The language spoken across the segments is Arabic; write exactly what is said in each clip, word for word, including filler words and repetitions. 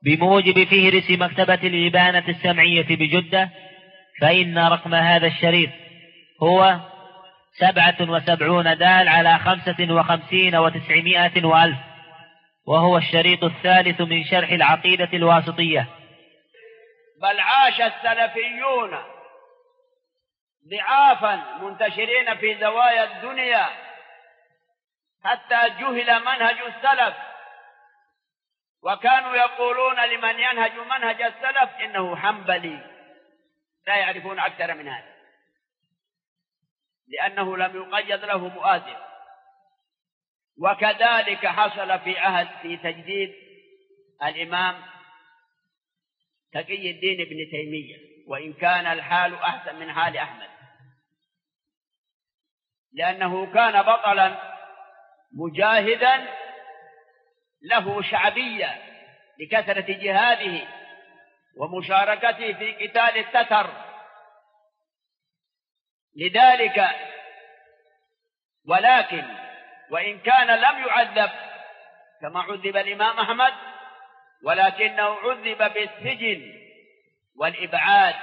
بموجب فهرس مكتبة الإبانة السمعية بجدة، فإن رقم هذا الشريط هو سبعة وسبعون دال على خمسة وخمسين وتسعمائة وألف، وهو الشريط الثالث من شرح العقيدة الواسطية. بل عاش السلفيون ضعافا منتشرين في زوايا الدنيا حتى جهل منهج السلف، وكانوا يقولون لمن ينهج منهج السلف إنه حنبلي، لا يعرفون أكثر من هذا، لأنه لم يقيد له مؤازر. وكذلك حصل في عهد في تجديد الإمام تقي الدين ابن تيمية، وإن كان الحال أحسن من حال أحمد، لأنه كان بطلا مجاهدا له شعبية لكثرة جهاده ومشاركته في قتال التتر. لذلك ولكن وإن كان لم يعذب كما عذب الإمام أحمد، ولكنه عذب بالسجن والإبعاد.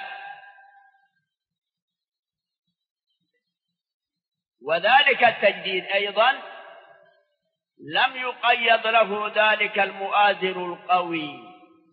وذلك التجديد أيضا لم يقيد له ذلك المؤازر القوي،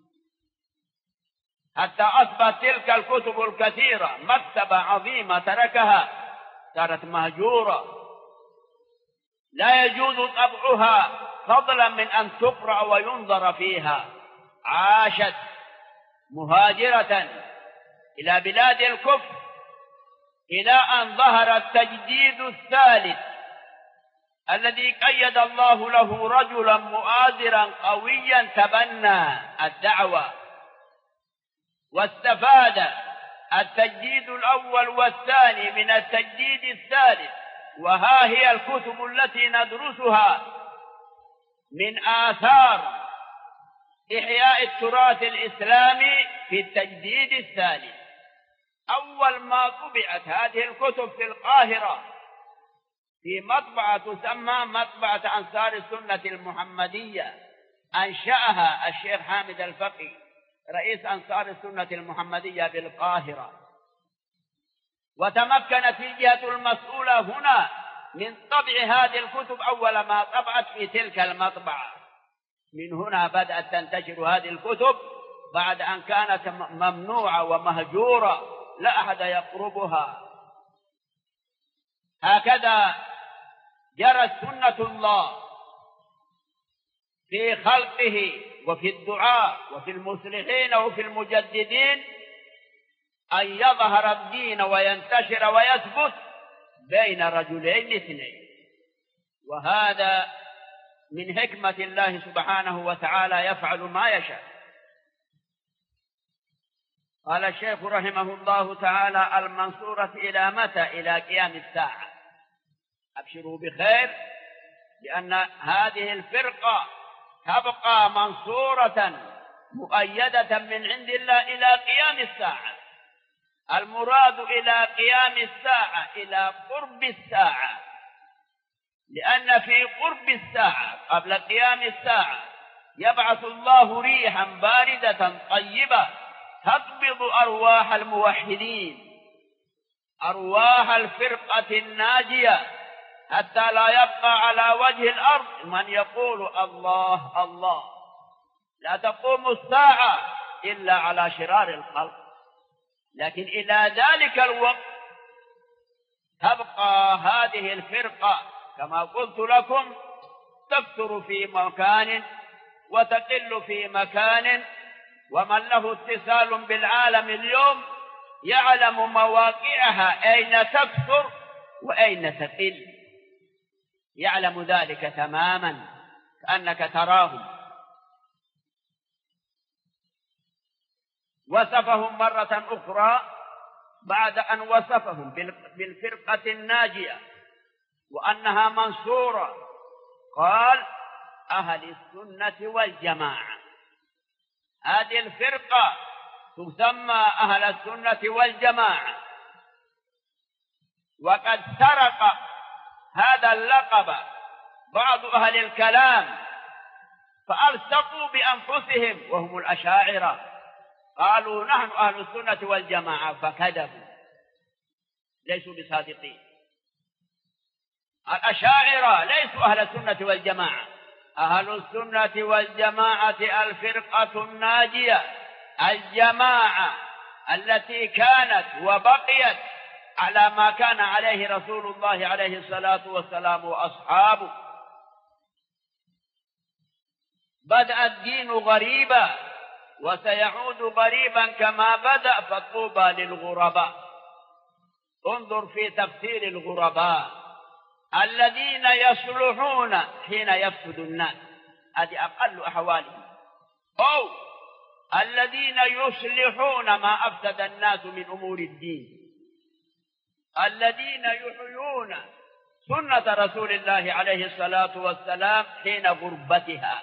حتى أصبحت تلك الكتب الكثيرة مكتبة عظيمة تركها، صارت مهجورة لا يجوز طبعها فضلا من أن تقرأ وينظر فيها. عاشت مهاجرة إلى بلاد الكفر إلى أن ظهر التجديد الثالث الذي قيد الله له رجلا مؤازرا قويا تبنى الدعوة، واستفاد التجديد الأول والثاني من التجديد الثالث. وها هي الكتب التي ندرسها من آثار إحياء التراث الإسلامي في التجديد الثالث. أول ما طبعت هذه الكتب في القاهرة في مطبعة تسمى مطبعة أنصار السنة المحمدية، أنشأها الشيخ حامد الفقي رئيس أنصار السنة المحمدية بالقاهرة، وتمكنت الجهة المسؤولة هنا من طبع هذه الكتب أول ما طبعت في تلك المطبعة. من هنا بدأت تنتشر هذه الكتب بعد أن كانت ممنوعة ومهجورة لا أحد يقربها. هكذا جرت سنة الله في خلقه وفي الدعاء وفي المصلحين وفي المجددين أن يظهر الدين وينتشر ويثبت بين رجلين اثنين، وهذا من حكمة الله سبحانه وتعالى يفعل ما يشاء. قال الشيخ رحمه الله تعالى: المنصورة إلى متى؟ إلى قيام الساعة. أبشروا بخير، لأن هذه الفرقة تبقى منصورة مؤيدة من عند الله إلى قيام الساعة. المراد إلى قيام الساعة إلى قرب الساعة، لأن في قرب الساعة قبل قيام الساعة يبعث الله ريحا باردة طيبة تقبض أرواح الموحدين، أرواح الفرقة الناجية، حتى لا يبقى على وجه الأرض من يقول الله الله. لا تقوم الساعة إلا على شرار الخلق، لكن إلى ذلك الوقت تبقى هذه الفرقة كما قلت لكم تكثر في مكان وتقل في مكان، ومن له اتصال بالعالم اليوم يعلم مواقعها أين تكثر وأين تقل، يعلم ذلك تماما كأنك تراهم. وصفهم مرة أخرى بعد أن وصفهم بالفرقة الناجية وأنها منصورة، قال: أهل السنة والجماعة. هذه الفرقة تسمى أهل السنة والجماعة، وقد سرق هذا اللقب بعض أهل الكلام فألصقوا بأنفسهم وهم الأشاعرة، قالوا نحن أهل السنة والجماعة، فكذبوا، ليسوا بصادقين. الأشاعرة ليسوا أهل السنة والجماعة، أهل السنة والجماعة الفرقة الناجية، الجماعة التي كانت وبقيت على ما كان عليه رسول الله عليه الصلاة والسلام وأصحابه. بدأ الدين غريبا وسيعود غريبا كما بدأ، فطوبى للغرباء. انظر في تفسير الغرباء: الذين يصلحون حين يفسد الناس، هذه أقل أحوالهم، أو الذين يصلحون ما أفسد الناس من أمور الدين، الذين يحيون سنة رسول الله عليه الصلاة والسلام حين غربتها.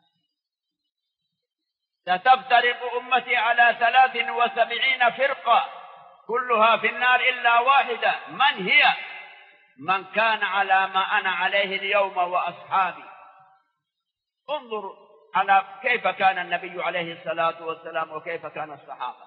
ستفترق أمتي على ثلاث وسبعين فرقة كلها في النار إلا واحدة، من هي؟ من كان على ما أنا عليه اليوم وأصحابي. انظر على كيف كان النبي عليه الصلاة والسلام وكيف كان الصحابة.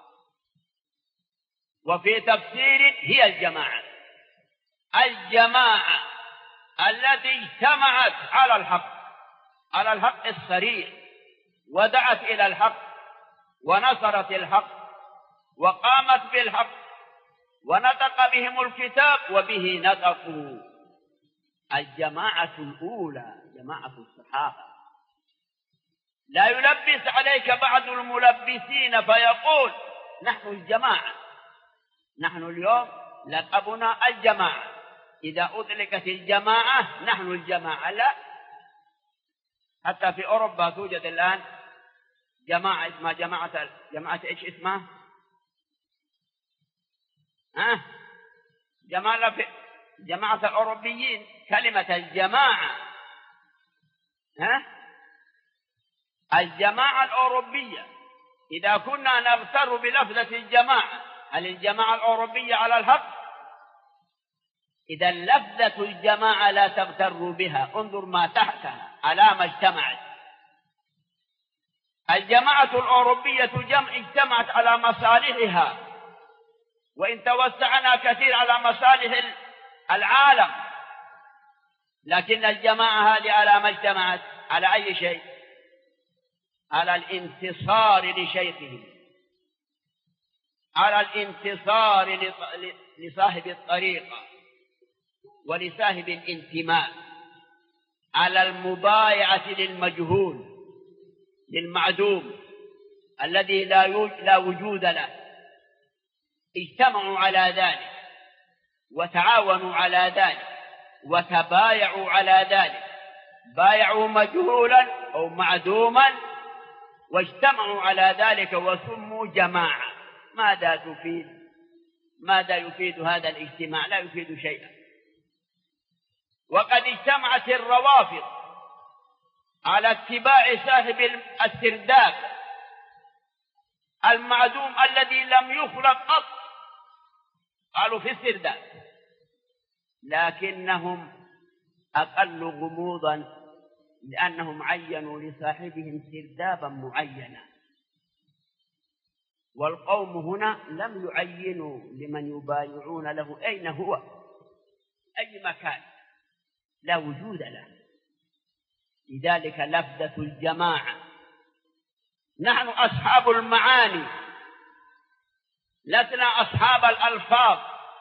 وفي تفسير هي الجماعة، الجماعة التي اجتمعت على الحق، على الحق الصريح، ودعت إلى الحق ونصرت الحق وقامت بالحق ونطق بهم الكتاب وبه نطقوا. الجماعة الأولى جماعة الصحابة. لا يلبس عليك بعض الملبسين فيقول نحن الجماعة، نحن اليوم لقبنا الجماعة، إذا أطلقت الجماعة نحن الجماعة. لا، حتى في أوروبا توجد الآن جماعة اسمها جماعة جماعة إيش اسمها؟ ها؟ جماعة جماعة الأوروبيين. كلمة الجماعة، ها؟ الجماعة الأوروبية. إذا كنا نغتر بلفظة الجماعة، هل الجماعة الأوروبية على الحق؟ إذا لفظة الجماعة لا تغتروا بها، انظر ما تحتها على ما اجتمعت. الجماعة الأوروبية جمع اجتمعت على مصالحها، وإن توسعنا كثير على مصالح العالم، لكن الجماعة هذه على ما اجتمعت على أي شيء؟ على الانتصار لشيخهم، على الانتصار لصاحب الطريقة ولصاحب الانتماء، على المبايعة للمجهول للمعدوم الذي لا لا وجود له. اجتمعوا على ذلك وتعاونوا على ذلك وتبايعوا على ذلك، بايعوا مجهولا أو معدوما واجتمعوا على ذلك وسموا جماعة. ماذا تفيد؟ ماذا يفيد هذا الاجتماع؟ لا يفيد شيئا. وقد اجتمعت الروافض على اتباع صاحب السرداب المعدوم الذي لم يخلق قط، قالوا في السرداب، لكنهم أقل غموضا لأنهم عينوا لصاحبهم سردابا معينا، والقوم هنا لم يعينوا لمن يبايعون له أين هو، أي مكان، لا وجود له. لذلك لفظة الجماعة. نحن أصحاب المعاني، لسنا أصحاب الألفاظ.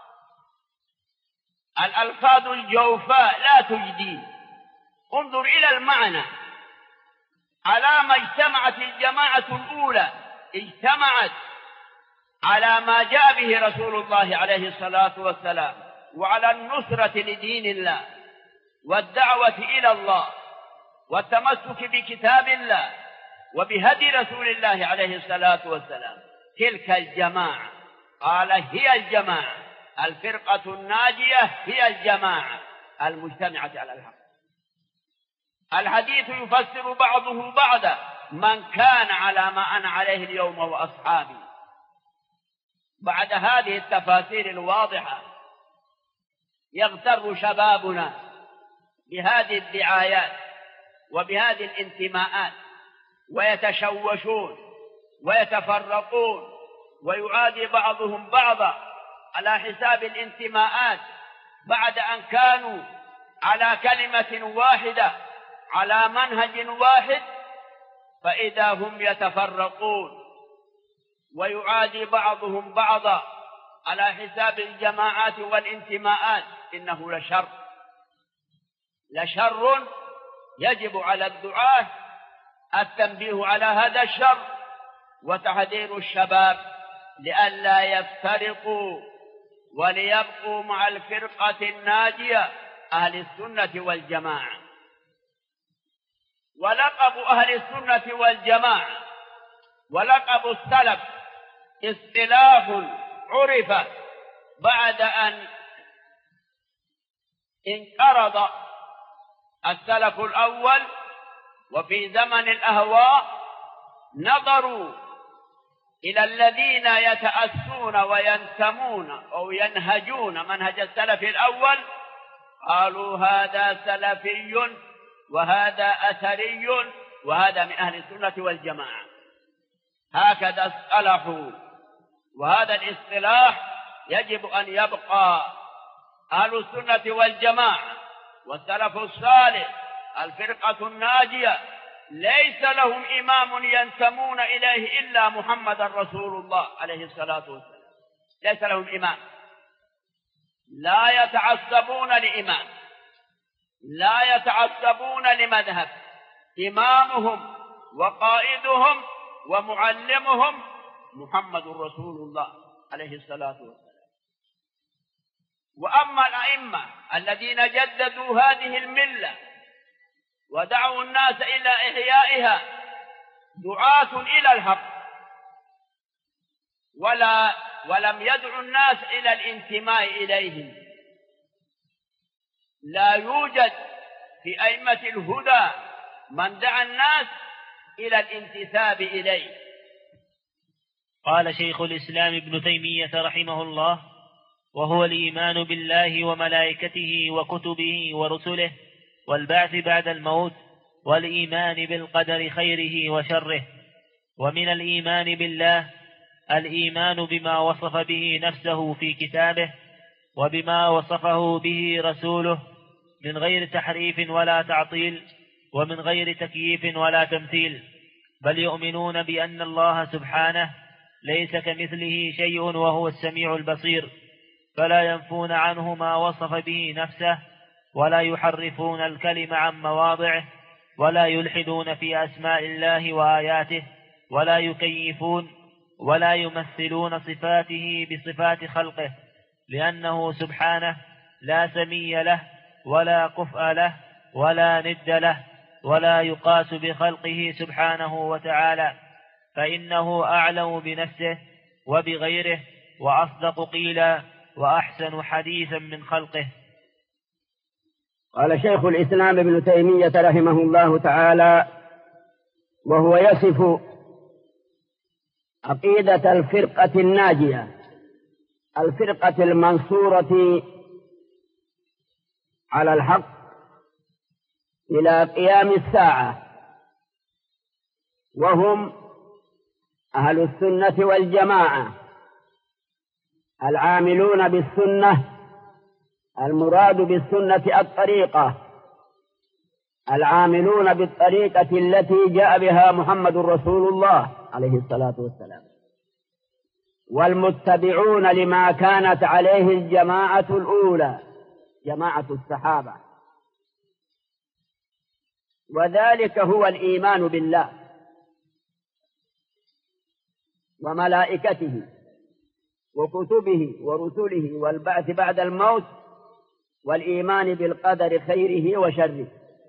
الألفاظ الجوفاء لا تجدي. انظر إلى المعنى. على ما اجتمعت الجماعة الأولى، اجتمعت على ما جاء به رسول الله عليه الصلاة والسلام، وعلى النصرة لدين الله والدعوة إلى الله والتمسك بكتاب الله وبهدي رسول الله عليه الصلاة والسلام. تلك الجماعة قال هي الجماعة، الفرقة الناجية هي الجماعة المجتمعة على الحق. الحديث يفسر بعضه بعضا: من كان على ما أنا عليه اليوم وأصحابي. بعد هذه التفاسير الواضحة يغتر شبابنا بهذه الدعايات وبهذه الانتماءات ويتشوشون ويتفرقون ويعادي بعضهم بعضا على حساب الانتماءات بعد أن كانوا على كلمة واحدة على منهج واحد، فإذا هم يتفرقون ويعادي بعضهم بعضا على حساب الجماعات والانتماءات، إنه لشر لشر يجب على الدعاة التنبيه على هذا الشر وتحذير الشباب لئلا يفترقوا وليبقوا مع الفرقة الناجية أهل السنة والجماعة. ولقب أهل السنة والجماعة ولقب السلف اصطلاح عرف بعد أن انقرض السلف الأول، وفي زمن الأهواء نظروا إلى الذين يتأسون وينتمون أو ينهجون منهج السلف الأول، قالوا هذا سلفي وهذا أثري وهذا من أهل السنة والجماعة. هكذا اصطلحوا، وهذا الاصطلاح يجب أن يبقى. أهل السنة والجماعة والسلف الصالح الفرقة الناجية ليس لهم إمام ينتمون إليه إلا محمد رسول الله عليه الصلاة والسلام، ليس لهم إمام، لا يتعصبون لإمام، لا يتعصبون لمذهب، إمامهم وقائدهم ومعلمهم محمد رسول الله عليه الصلاة والسلام. وأما الأئمة الذين جددوا هذه الملة ودعوا الناس إلى إحيائها دعاة إلى الحق، ولا ولم يدعوا الناس إلى الانتماء إليهم. لا يوجد في أئمة الهدى من دعا الناس إلى الانتساب إليه. قال شيخ الإسلام ابن تيمية رحمه الله: وهو الإيمان بالله وملائكته وكتبه ورسله والبعث بعد الموت، والإيمان بالقدر خيره وشره. ومن الإيمان بالله الإيمان بما وصف به نفسه في كتابه وبما وصفه به رسوله من غير تحريف ولا تعطيل ومن غير تكييف ولا تمثيل، بل يؤمنون بأن الله سبحانه ليس كمثله شيء وهو السميع البصير، فلا ينفون عنه ما وصف به نفسه ولا يحرفون الكلم عن مواضعه ولا يلحدون في أسماء الله وآياته ولا يكيفون ولا يمثلون صفاته بصفات خلقه، لأنه سبحانه لا سمي له ولا كفء له ولا ند له ولا يقاس بخلقه سبحانه وتعالى، فإنه أعلم بنفسه وبغيره وأصدق قيلا وأحسن حديثا من خلقه. قال شيخ الإسلام ابن تيمية رحمه الله تعالى وهو يصف عقيدة الفرقة الناجية، الفرقة المنصورة على الحق إلى قيام الساعة، وهم أهل السنة والجماعة العاملون بالسنة، المراد بالسنة الطريقة، العاملون بالطريقة التي جاء بها محمد رسول الله عليه الصلاة والسلام، والمتبعون لما كانت عليه الجماعة الأولى جماعة الصحابة، وذلك هو الإيمان بالله وملائكته وكتبه ورسله والبعث بعد الموت، والإيمان بالقدر خيره وشره.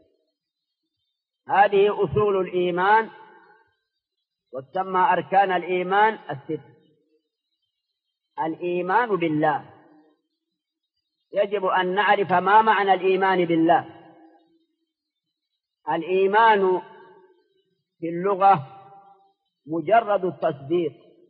هذه أصول الإيمان، وتسمى أركان الإيمان الست. الإيمان بالله، يجب أن نعرف ما معنى الإيمان بالله. الإيمان في اللغة مجرد التصديق،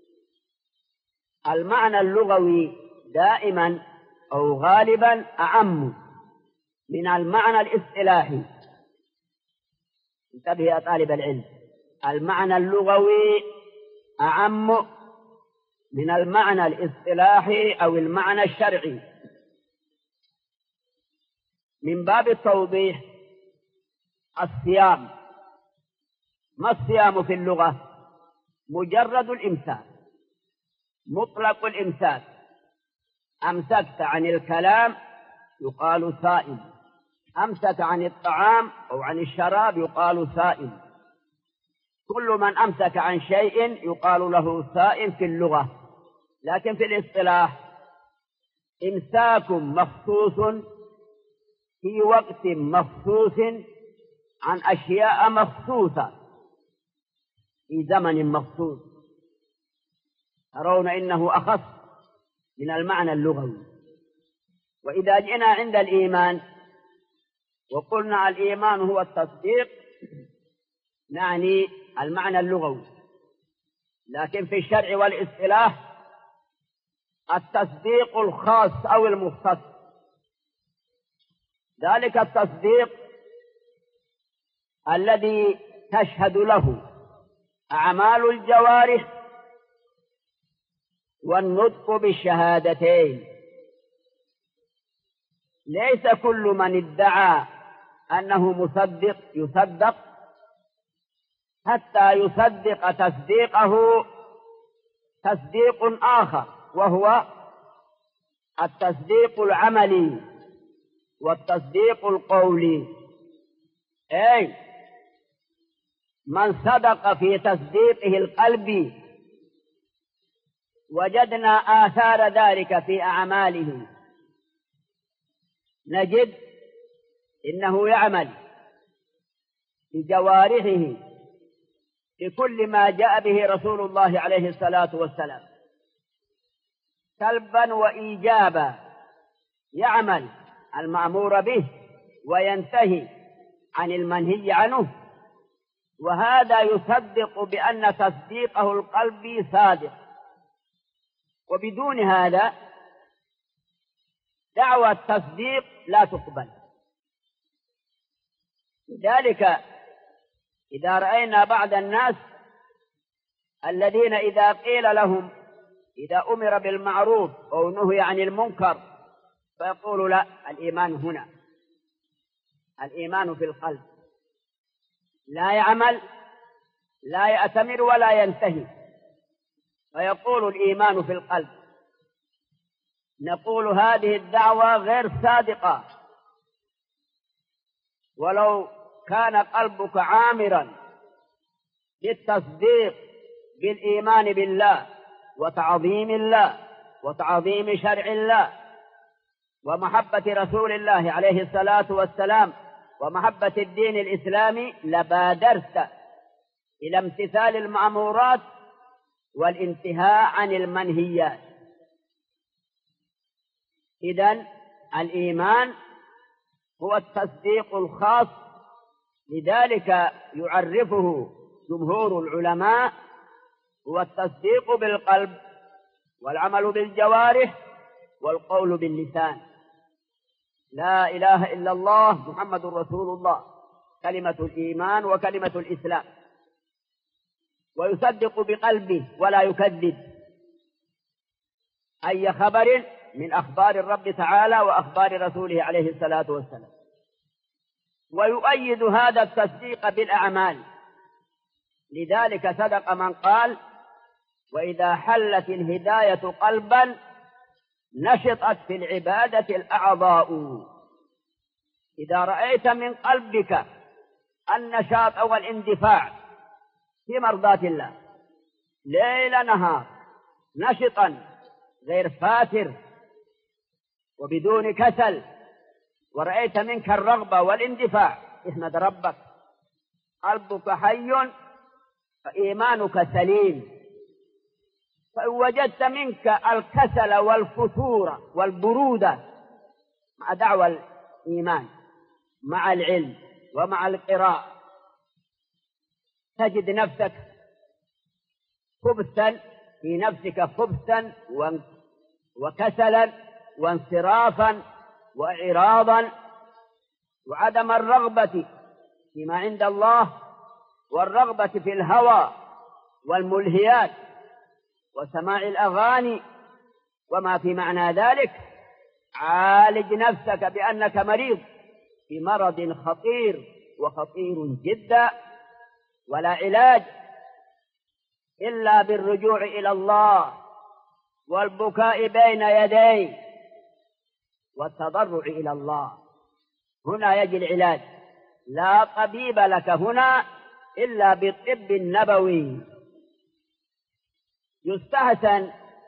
المعنى اللغوي دائما أو غالبا أعم من المعنى الاصطلاحي. انتبه يا طالب العلم، المعنى اللغوي أعم من المعنى الاصطلاحي أو المعنى الشرعي. من باب التوضيح، الصيام، ما الصيام في اللغة؟ مجرد الإمساك، مطلق الإمساك. أمسكت عن الكلام يقال صائم، أمسك عن الطعام أو عن الشراب يقال صائم. كل من أمسك عن شيء يقال له صائم في اللغة. لكن في الاصطلاح إمساك مخصوص في وقت مخصوص عن أشياء مخصوصة في زمن مخصوص. ترون إنه أخص من المعنى اللغوي. وإذا جئنا عند الإيمان وقلنا الإيمان هو التصديق، نعني المعنى اللغوي. لكن في الشرع والاصطلاح التصديق الخاص أو المختص. ذلك التصديق الذي تشهد له أعمال الجوارح والنطق بالشهادتين. ليس كل من ادعى أنه مصدق يصدق حتى يصدق تصديقه تصديق آخر، وهو التصديق العملي والتصديق القولي. أي من صدق في تصديقه القلبي وجدنا آثار ذلك في أعماله. نجد إنه يعمل بجوارحه بكل ما جاء به رسول الله عليه الصلاة والسلام سلبا وإيجابا، يعمل المأمور به وينتهي عن المنهي عنه. وهذا يصدق بأن تصديقه القلبي صادق. وبدون هذا دعوى التصديق لا تقبل. لذلك إذا رأينا بعض الناس الذين إذا قيل لهم، إذا أمر بالمعروف أو نهي عن المنكر، فيقول لا، الإيمان هنا، الإيمان في القلب، لا يعمل، لا يأتمر ولا ينتهي، فيقول الإيمان في القلب. نقول هذه الدعوة غير صادقة. ولو كان قلبك عامرا بالتصديق بالإيمان بالله وتعظيم الله وتعظيم شرع الله ومحبة رسول الله عليه الصلاة والسلام ومحبة الدين الإسلامي، لبادرت إلى امتثال المأمورات والانتهاء عن المنهيات. إذن الإيمان هو التصديق الخاص. لذلك يعرفه جمهور العلماء هو التصديق بالقلب والعمل بالجوارح والقول باللسان. لا إله إلا الله محمد رسول الله، كلمة الإيمان وكلمة الإسلام. ويصدق بقلبه ولا يكذب أي خبر من أخبار الرب تعالى وأخبار رسوله عليه الصلاة والسلام. ويؤيد هذا التصديق بالأعمال. لذلك صدق من قال: وإذا حلت الهداية قلبا نشطت في العبادة الأعضاء. إذا رأيت من قلبك النشاط أو الاندفاع في مرضاة الله ليل نهار، نشطا غير فاتر وبدون كسل، ورأيت منك الرغبة والاندفاع، احمد ربك. قلبك حي فإيمانك سليم. فإن وجدت منك الكسل والفتور والبرودة مع دعوى الإيمان مع العلم ومع القراءة، تجد نفسك خبثا في نفسك، خبثا وكسلا وانصرافا وإعراضا وعدم الرغبة فيما عند الله والرغبة في الهوى والملهيات وسماع الأغاني وما في معنى ذلك، عالج نفسك بأنك مريض في مرض خطير وخطير جدا، ولا علاج إلا بالرجوع إلى الله والبكاء بين يديه والتضرع إلى الله. هنا يجي العلاج، لا طبيب لك هنا إلا بالطب النبوي. يستحسن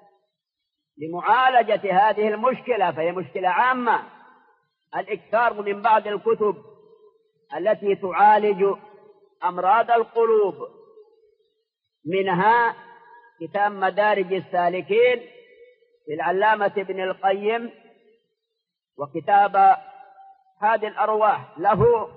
لمعالجة هذه المشكلة، فهي مشكلة عامة، الإكثار من بعض الكتب التي تعالج أمراض القلوب، منها كتاب مدارج السالكين للعلامة ابن القيم، وكتاب هادي الأرواح له،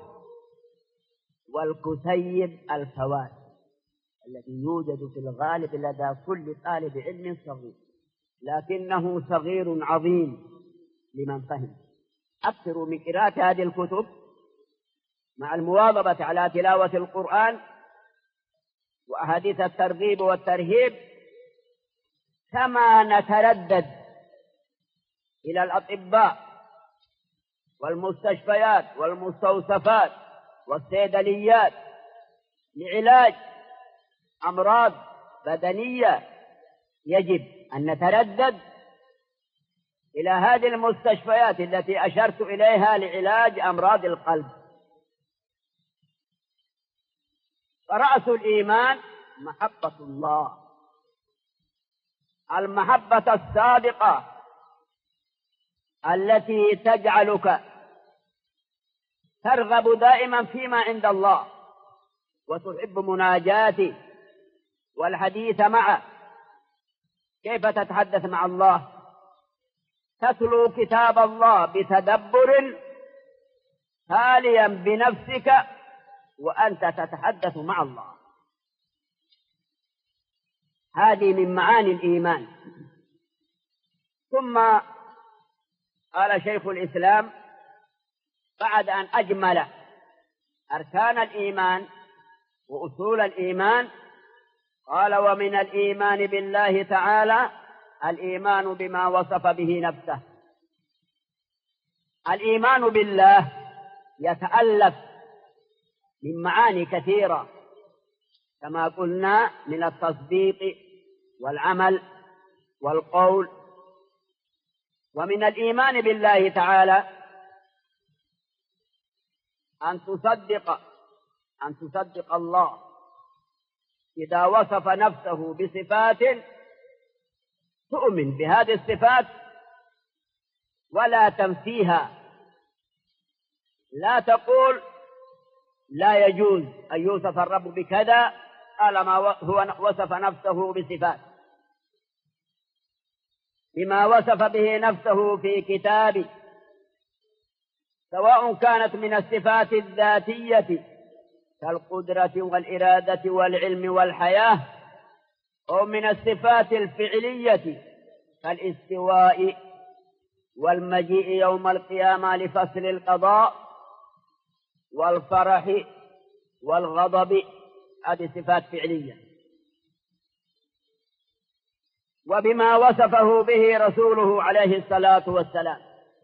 والكتيب الفوائد الذي يوجد في الغالب لدى كل طالب علم صغير، لكنه صغير عظيم لمن فهم. أكثروا من قراءة هذه الكتب مع المواظبة على تلاوة القرآن وأحاديث الترغيب والترهيب، كما نتردد إلى الأطباء والمستشفيات والمستوصفات والصيدليات لعلاج أمراض بدنية، يجب أن نتردد إلى هذه المستشفيات التي أشرت إليها لعلاج أمراض القلب. فرأس الإيمان محبة الله، المحبة الصادقة التي تجعلك ترغب دائما فيما عند الله وتحب مناجاته والحديث معه. كيف تتحدث مع الله؟ تتلو كتاب الله بتدبر تاليا بنفسك وأنت تتحدث مع الله. هذه من معاني الإيمان. ثم قال شيخ الإسلام بعد أن أجمل أركان الإيمان وأصول الإيمان، قال: ومن الإيمان بالله تعالى الإيمان بما وصف به نفسه. الإيمان بالله يتألف من معاني كثيرة كما قلنا، من التصديق والعمل والقول. ومن الإيمان بالله تعالى أن تصدق أن تصدق الله إذا وصف نفسه بصفات، تؤمن بهذه الصفات ولا تنفيها. لا تقول لا يجوز أن يوصف الرب بكذا طالما هو وصف نفسه بصفات، بما وصف به نفسه في كتابه، سواء كانت من الصفات الذاتية كالقدرة والإرادة والعلم والحياة، أو من الصفات الفعلية كالاستواء والمجيء يوم القيامة لفصل القضاء والفرح والغضب. هذه صفات فعلية. وبما وصفه به رسوله عليه الصلاة والسلام،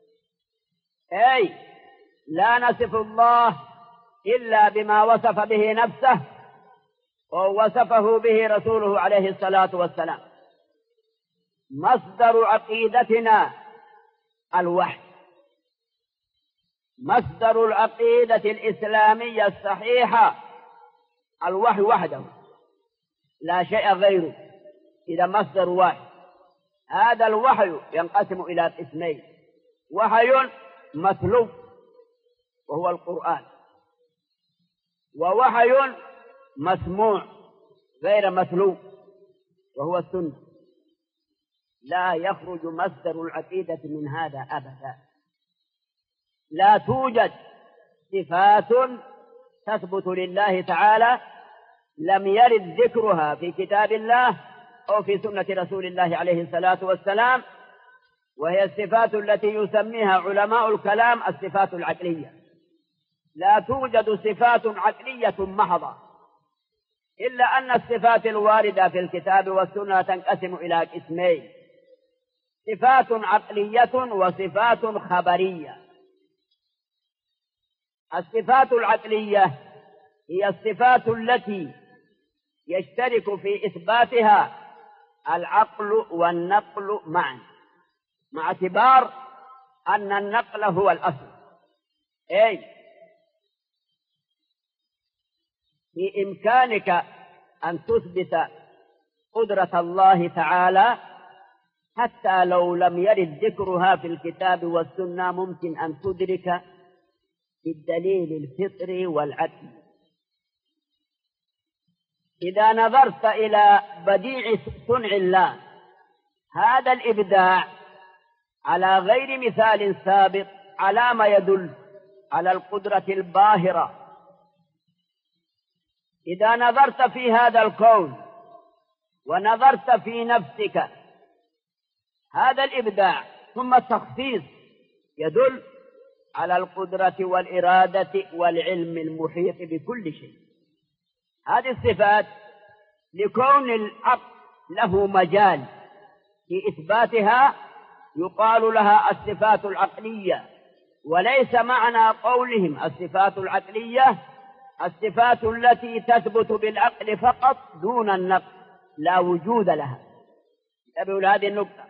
أي لا نصف الله إلا بما وصف به نفسه ووصفه به رسوله عليه الصلاة والسلام. مصدر عقيدتنا الوحي، مصدر العقيدة الإسلامية الصحيحة الوحي وحده، لا شيء غيره. إذا مصدر واحد. هذا الوحي ينقسم إلى قسمين: وحي متلو وهو القرآن، ووحي مسموع غير متلو وهو السنة. لا يخرج مصدر العقيدة من هذا أبدا. لا توجد صفات تثبت لله تعالى لم يرد ذكرها في كتاب الله أو في سنة رسول الله عليه الصلاة والسلام، وهي الصفات التي يسميها علماء الكلام الصفات العقلية. لا توجد صفات عقلية محضة إلا أن الصفات الواردة في الكتاب والسنة تنقسم إلى قسمين: صفات عقلية وصفات خبرية. الصفات العقلية هي الصفات التي يشترك في إثباتها العقل والنقل معا، مع اعتبار أن النقل هو الأصل، أي في إمكانك أن تثبت قدرة الله تعالى حتى لو لم يرد ذكرها في الكتاب والسنة، ممكن أن تدرك بالدليل الفطري والعقلي. إذا نظرت إلى بديع صنع الله، هذا الإبداع على غير مثال سابق على ما يدل على القدرة الباهرة. إذا نظرت في هذا الكون ونظرت في نفسك، هذا الإبداع ثم التخصيص يدل على القدرة والإرادة والعلم المحيط بكل شيء. هذه الصفات لكون العقل له مجال في إثباتها يقال لها الصفات العقلية، وليس معنى قولهم الصفات العقلية الصفات التي تثبت بالعقل فقط دون النقل، لا وجود لها. انتبهوا لهذه النقطة،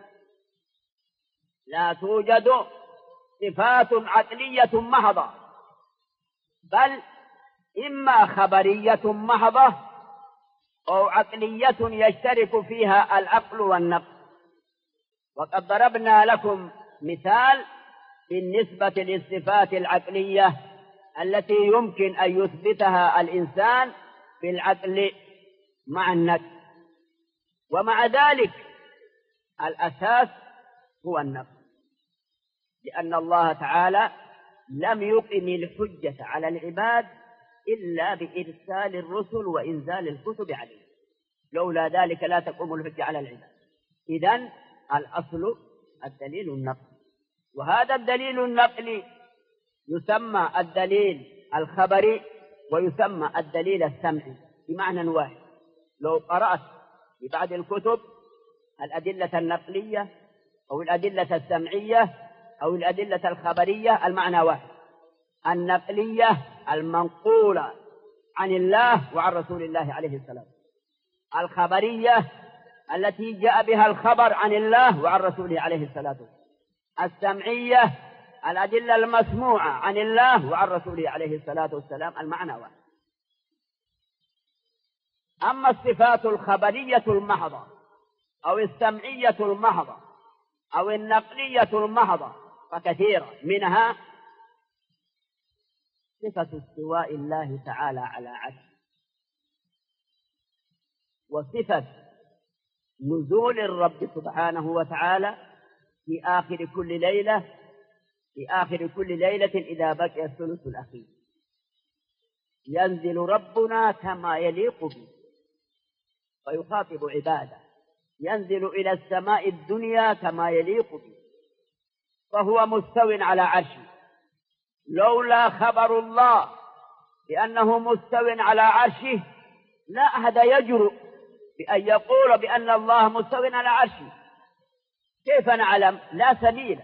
لا توجد صفات عقلية محضة، بل إما خبرية محضة أو عقلية يشترك فيها العقل والنقل. وقد ضربنا لكم مثال بالنسبة للصفات العقلية التي يمكن أن يثبتها الإنسان بالعقل مع النقل، ومع ذلك الأساس هو النقل، لأن الله تعالى لم يقم الحجة على العباد إلا بإرسال الرسل وإنزال الكتب عليهم، لولا ذلك لا تقوم الحجة على العباد. إذن الأصل الدليل النقلي، وهذا الدليل النقلي يسمى الدليل الخبري ويسمى الدليل السمعي بمعنى واحد. لو قرأت في بعض الكتب الأدلة النقلية أو الأدلة السمعية أو الأدلة الخبرية، المعنى واحد: النقلية المنقولة عن الله وعن رسول الله عليه السلام، الخبرية التي جاء بها الخبر عن الله وعن رسوله عليه الصلاة والسلام، السمعية الأدلة المسموعة عن الله وعن رسوله عليه الصلاة والسلام، المعنى واحد. أما الصفات الخبرية المحضة أو السمعية المحضة أو النقلية المحضة فكثيرة، منها صفة استواء الله تعالى على عرشه، وصفة نزول الرب سبحانه وتعالى في آخر كل ليلة في آخر كل ليلة إذا بقي الثلث الأخير، ينزل ربنا كما يليق به ويخاطب عباده، ينزل إلى السماء الدنيا كما يليق به، فهو مستو على عرشه. لولا خبر الله بأنه مستو على عرشه لا أحد يجرؤ بأن يقول بأن الله مستو على عرشه. كيف نعلم؟ لا سبيل.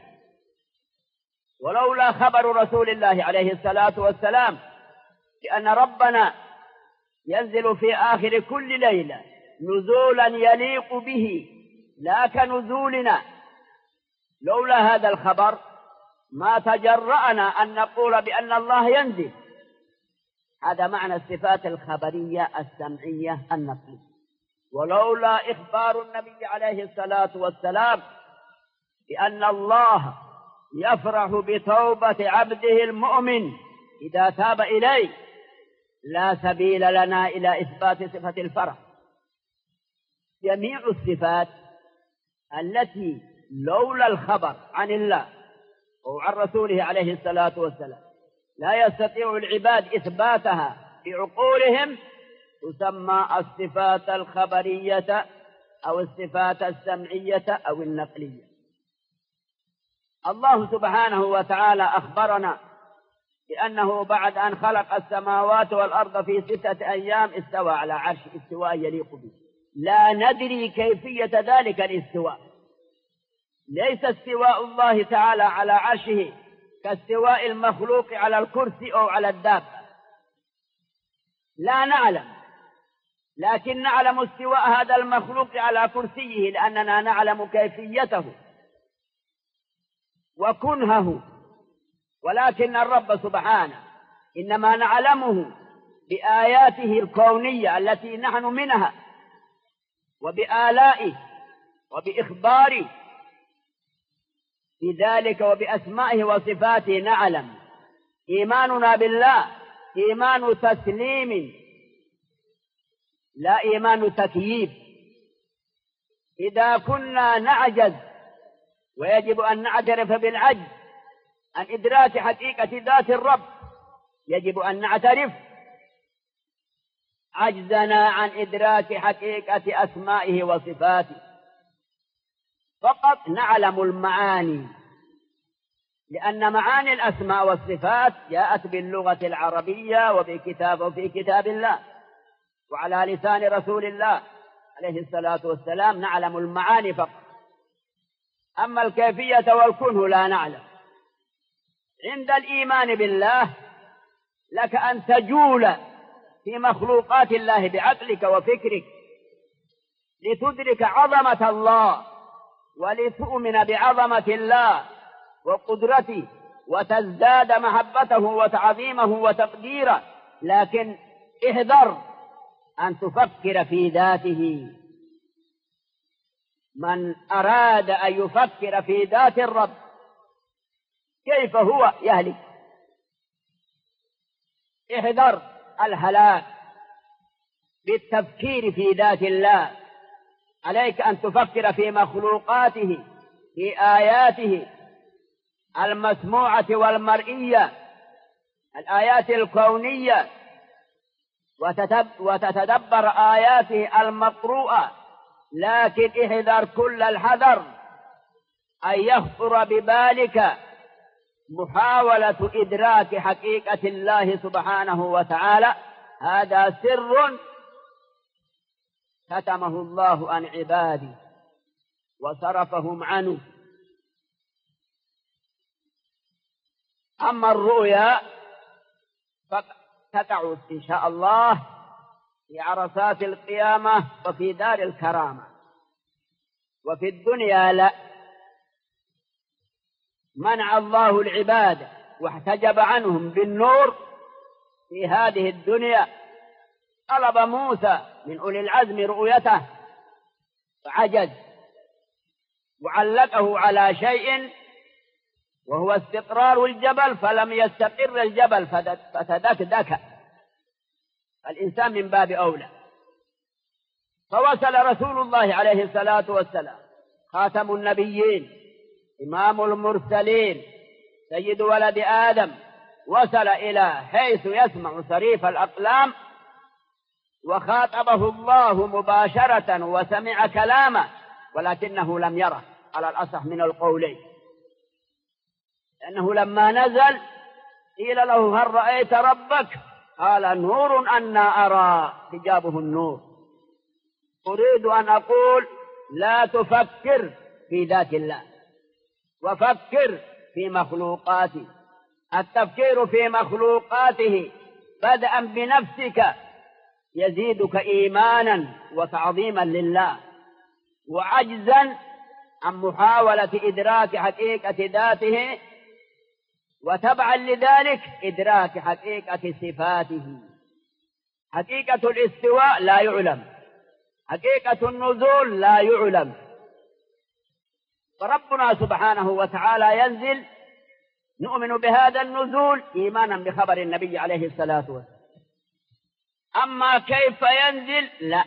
ولولا خبر رسول الله عليه الصلاة والسلام بأن ربنا ينزل في آخر كل ليلة نزولا يليق به لا كنزولنا، لولا هذا الخبر ما تجرأنا أن نقول بأن الله ينزل. هذا معنى الصفات الخبرية السمعية النقلية. ولولا إخبار النبي عليه الصلاة والسلام بأن الله يفرح بتوبة عبده المؤمن إذا تاب إليه لا سبيل لنا إلى إثبات صفة الفرح. جميع الصفات التي لولا الخبر عن الله أو عن رسوله عليه الصلاة والسلام لا يستطيع العباد إثباتها بعقولهم تسمى الصفات الخبرية أو الصفات السمعية أو النقلية. الله سبحانه وتعالى أخبرنا لأنه بعد أن خلق السماوات والأرض في ستة أيام استوى على عرش استواء يليق به. لا ندري كيفية ذلك الاستواء. ليس استواء الله تعالى على عرشه كاستواء المخلوق على الكرسي أو على الدابة، لا نعلم، لكن نعلم استواء هذا المخلوق على كرسيه لأننا نعلم كيفيته وكنهه، ولكن الرب سبحانه إنما نعلمه بآياته الكونية التي نحن منها وبآلائه وبإخباره بذلك وبأسمائه وصفاته. نعلم. إيماننا بالله إيمان تسليم لا إيمان تكييف. إذا كنا نعجز ويجب أن نعترف بالعجز عن إدراك حقيقة ذات الرب، يجب أن نعترف عجزنا عن إدراك حقيقة أسمائه وصفاته. فقط نعلم المعاني، لأن معاني الأسماء والصفات جاءت باللغة العربية وبكتاب وفي كتاب الله وعلى لسان رسول الله عليه الصلاة والسلام. نعلم المعاني فقط، أما الكيفية والكنه لا نعلم. عند الإيمان بالله لك أن تجول في مخلوقات الله بعقلك وفكرك لتدرك عظمة الله ولتؤمن بعظمة الله وقدرته وتزداد محبته وتعظيمه وتقديره، لكن احذر أن تفكر في ذاته. من أراد أن يفكر في ذات الرب كيف هو يهلك. احذر الهلاك بالتفكير في ذات الله. عليك أن تفكر في مخلوقاته، في آياته المسموعة والمرئية، الآيات الكونية، وتتدبر آياته المقروءة. لكن احذر كل الحذر أن يخطر ببالك محاولة إدراك حقيقة الله سبحانه وتعالى. هذا سر كتمه الله عن عباده وصرفهم عنه. أما الرؤيا فتقع إن شاء الله في عرصات القيامة وفي دار الكرامة، وفي الدنيا لا. منع الله العباد واحتجب عنهم بالنور في هذه الدنيا. طلب موسى من أولي العزم رؤيته فعجز، وعلقه على شيء وهو استقرار الجبل فلم يستقر الجبل فتدكدك. الإنسان من باب أولى. فوصل رسول الله عليه الصلاة والسلام خاتم النبيين إمام المرسلين سيد ولد آدم، وصل إلى حيث يسمع صريف الأقلام وخاطبه الله مباشرة وسمع كلامه، ولكنه لم يره على الأصح من القولين، لأنه لما نزل قيل له هل رأيت ربك؟ قال نور أنا أرى، حجابه النور. أريد أن أقول لا تفكر في ذات الله وفكر في مخلوقاته. التفكير في مخلوقاته بدءا بنفسك يزيدك إيمانا وتعظيما لله، وعجزا عن محاولة إدراك حقيقة ذاته، وتبعا لذلك إدراك حقيقة صفاته. حقيقة الاستواء لا يعلم، حقيقة النزول لا يعلم. فربنا سبحانه وتعالى ينزل، نؤمن بهذا النزول إيمانا بخبر النبي عليه الصلاة والسلام. أما كيف ينزل لا.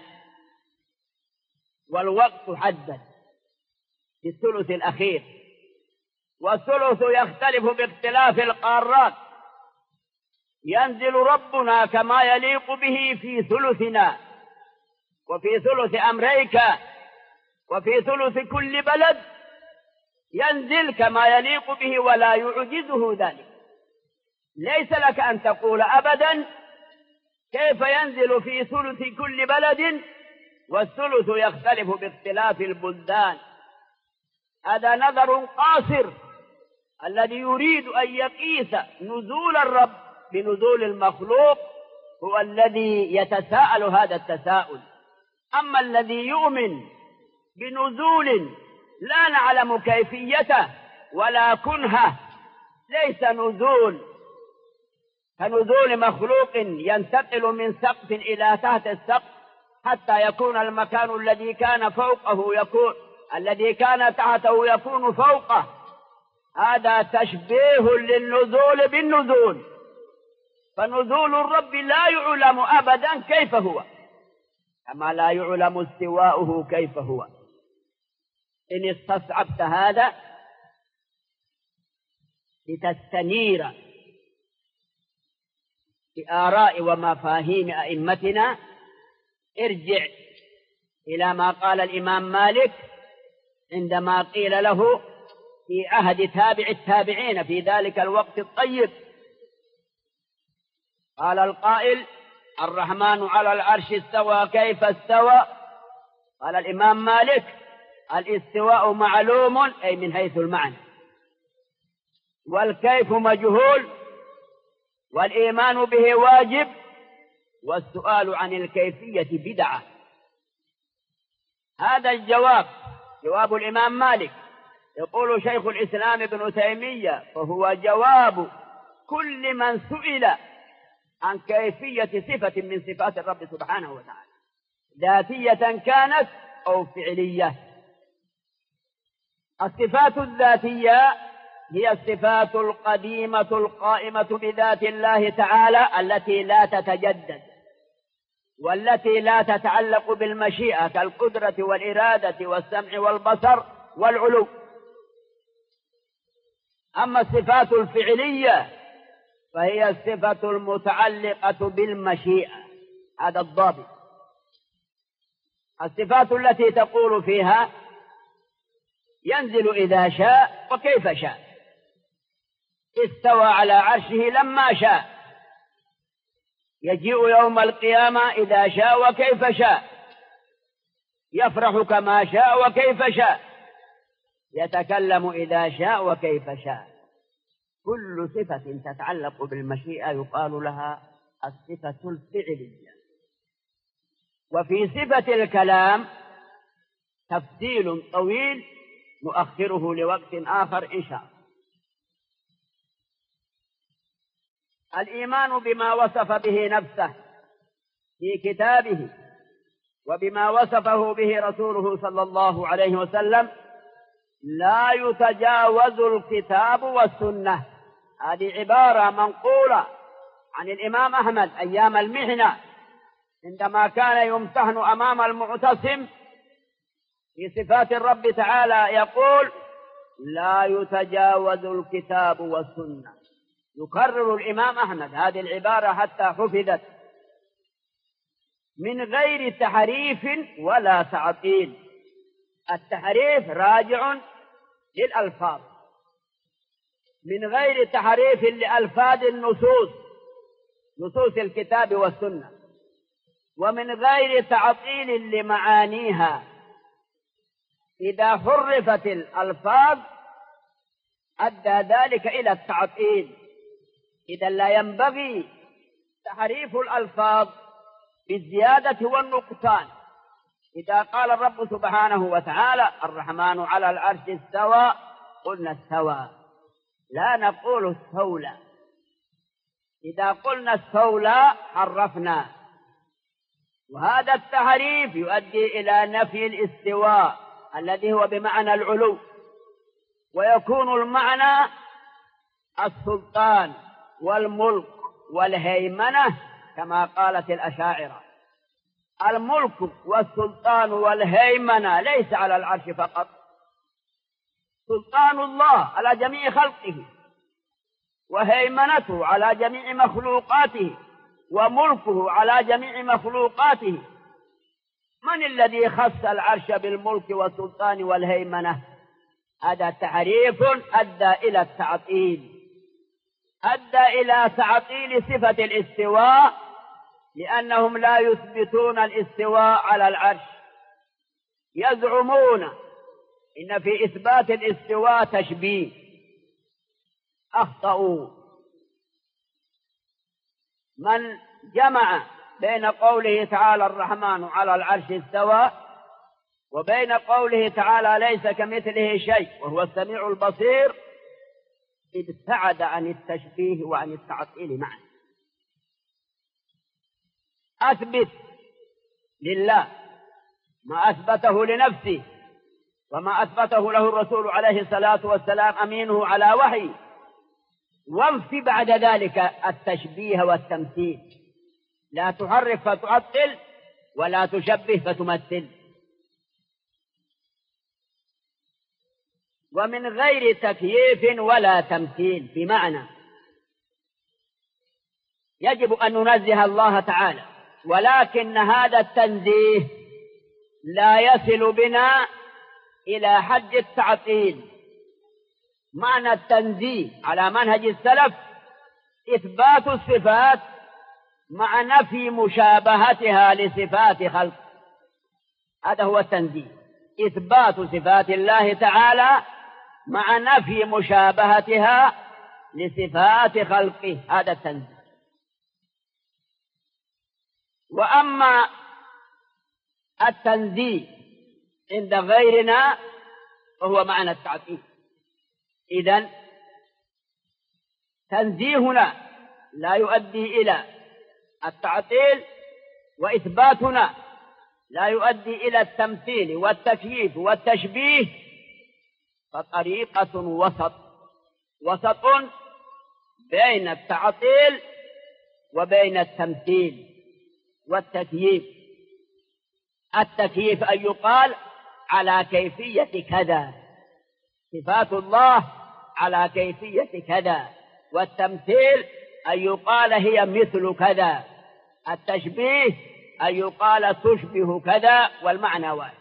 والوقت حدد في الثلث الأخير، والثلث يختلف باختلاف القارات. ينزل ربنا كما يليق به في ثلثنا، وفي ثلث أمريكا، وفي ثلث كل بلد ينزل كما يليق به ولا يعجزه ذلك. ليس لك أن تقول أبدا كيف ينزل في ثلث كل بلد والثلث يختلف باختلاف البلدان. هذا نظر قاصر. الذي يريد أن يقيس نزول الرب بنزول المخلوق هو الذي يتساءل هذا التساؤل. أما الذي يؤمن بنزول لا نعلم كيفيته ولا كنهه، ليس نزول كنزول مخلوق ينتقل من سقف إلى تحت السقف حتى يكون المكان الذي كان فوقه يكون الذي كان تحته يكون فوقه. هذا تشبيه للنزول بالنزول. فنزول الرب لا يعلم أبدا كيف هو، كما لا يعلم استواؤه كيف هو. إن استصعبت هذا لتستنير بآراء ومفاهيم أئمتنا، ارجع إلى ما قال الإمام مالك عندما قيل له في عهد تابع التابعين في ذلك الوقت الطيب، قال القائل: الرحمن على العرش استوى، كيف استوى؟ قال الإمام مالك: الاستواء معلوم، أي من حيث المعنى، والكيف مجهول، والإيمان به واجب، والسؤال عن الكيفية بدعة. هذا الجواب جواب الإمام مالك. يقول شيخ الإسلام ابن تيمية: فهو جواب كل من سئل عن كيفية صفة من صفات الرب سبحانه وتعالى، ذاتية كانت أو فعلية. الصفات الذاتية هي الصفات القديمة القائمة بذات الله تعالى التي لا تتجدد، والتي لا تتعلق بالمشيئة كالقدرة والإرادة والسمع والبصر والعلو. أما الصفات الفعلية فهي الصفة المتعلقة بالمشيئة. هذا الضابط. الصفات التي تقول فيها: ينزل إذا شاء وكيف شاء، استوى على عرشه لما شاء، يجيء يوم القيامة إذا شاء وكيف شاء، يفرح كما شاء وكيف شاء، يتكلم إذا شاء وكيف شاء. كل صفة تتعلق بالمشيئة يقال لها الصفة الفعلية. وفي صفة الكلام تفصيل طويل نؤخره لوقت آخر إن شاء الله. الإيمان بما وصف به نفسه في كتابه وبما وصفه به رسوله صلى الله عليه وسلم لا يتجاوز الكتاب والسنة. هذه عبارة منقولة عن الإمام أحمد أيام المحنة عندما كان يمتحن أمام المعتصم في صفات الرب تعالى، يقول: لا يتجاوز الكتاب والسنة. يكرر الإمام أحمد هذه العبارة حتى حفظت من غير تحريف ولا تعطيل. التحريف راجع للألفاظ، من غير تحريف لألفاظ النصوص، نصوص الكتاب والسنة، ومن غير تعطيل لمعانيها. إذا حرفت الألفاظ أدى ذلك إلى التعطيل. إذا لا ينبغي تحريف الألفاظ بالزيادة والنقصان. إذا قال الرب سبحانه وتعالى: الرحمن على العرش استوى، قلنا استوى، لا نقول استولى. إذا قلنا استولى حرفنا، وهذا التحريف يؤدي إلى نفي الاستواء الذي هو بمعنى العلو، ويكون المعنى السلطان والملك والهيمنة كما قالت الأشاعرة. الملك والسلطان والهيمنة ليس على العرش فقط، سلطان الله على جميع خلقه، وهيمنته على جميع مخلوقاته، وملكه على جميع مخلوقاته. من الذي خص العرش بالملك والسلطان والهيمنة؟ هذا تحريف أدى إلى التعطيل. أدى إلى تعطيل صفة الاستواء، لأنهم لا يثبتون الاستواء على العرش، يزعمون إن في إثبات الاستواء تشبيه. أخطأوا. من جمع بين قوله تعالى الرحمن على العرش استوى وبين قوله تعالى ليس كمثله شيء وهو السميع البصير ابتعد عن التشبيه وعن التعطيل معا. أثبت لله ما أثبته لنفسه وما أثبته له الرسول عليه الصلاة والسلام أمينه على وحي، وانف بعد ذلك التشبيه والتمثيل. لا تحرف فتعطل ولا تشبه فتمثل. ومن غير تكييف ولا تمثيل، بمعنى يجب أن ننزه الله تعالى، ولكن هذا التنزيه لا يصل بنا إلى حد التعطيل. معنى التنزيه على منهج السلف إثبات الصفات مع نفي مشابهتها لصفات خلق. هذا هو التنزيه، إثبات صفات الله تعالى مع نفي مشابهتها لصفات خلقه، هذا التنزيه. وأما التنزيه عند غيرنا فهو معنى التعطيل. إذن تنزيهنا لا يؤدي إلى التعطيل، وإثباتنا لا يؤدي إلى التمثيل والتكييف والتشبيه، فطريقة وسط وسط بين التعطيل وبين التمثيل والتكييف. التكييف أن يقال على كيفية كذا، صفات الله على كيفية كذا، والتمثيل أن يقال هي مثل كذا، التشبيه أن يقال تشبه كذا، والمعنى واحد.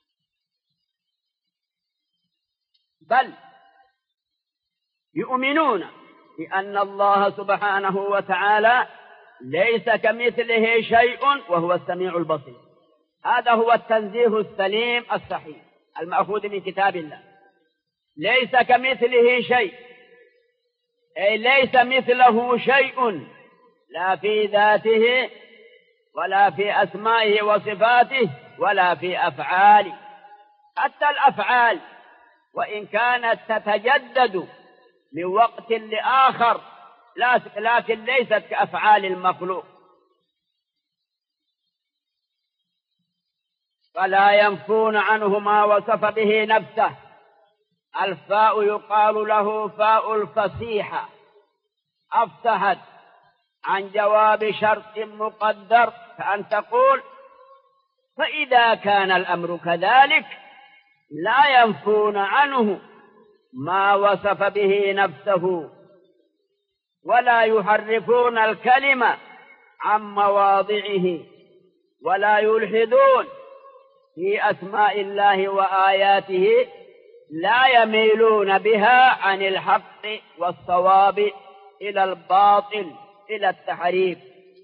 بل يؤمنون بأن الله سبحانه وتعالى ليس كمثله شيء وهو السميع البصير. هذا هو التنزيه السليم الصحيح المأخوذ من كتاب الله. ليس كمثله شيء، أي ليس مثله شيء، لا في ذاته ولا في أسمائه وصفاته ولا في أفعاله. حتى الأفعال وإن كانت تتجدد من وقت لآخر لكن ليست كأفعال المخلوق. فلا ينفون عنه ما وصف به نفسه. الفاء يقال له فاء الفصيحة، أفصحت عن جواب شرط مقدر، كأن تقول فإذا كان الأمر كذلك لا ينفون عنه ما وصف به نفسه، ولا يحرفون الكلمة عن مواضعه، ولا يلحدون في أسماء الله وآياته، لا يميلون بها عن الحق والصواب إلى الباطل إلى التحريف،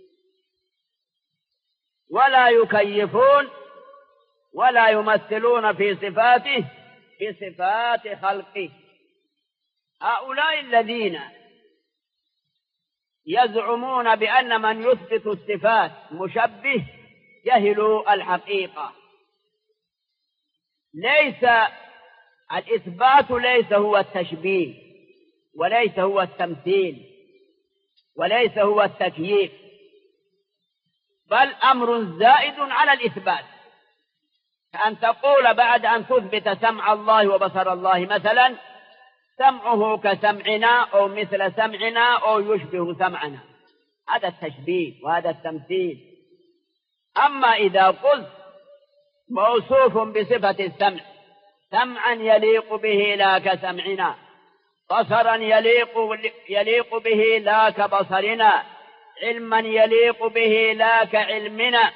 ولا يكيفون ولا يمثلون في صفاته بصفات خلقه. هؤلاء الذين يزعمون بأن من يثبت الصفات مشبه جهلوا الحقيقة. ليس الإثبات ليس هو التشبيه، وليس هو التمثيل، وليس هو التكييف، بل أمر زائد على الإثبات. كأن تقول بعد أن تثبت سمع الله وبصر الله مثلا، سمعه كسمعنا أو مثل سمعنا أو يشبه سمعنا، هذا التشبيه وهذا التمثيل. أما إذا قلت موصوف بصفة السمع، سمعا يليق به لا كسمعنا، بصرا يليق, يليق به لا كبصرنا، علما يليق به لا كعلمنا،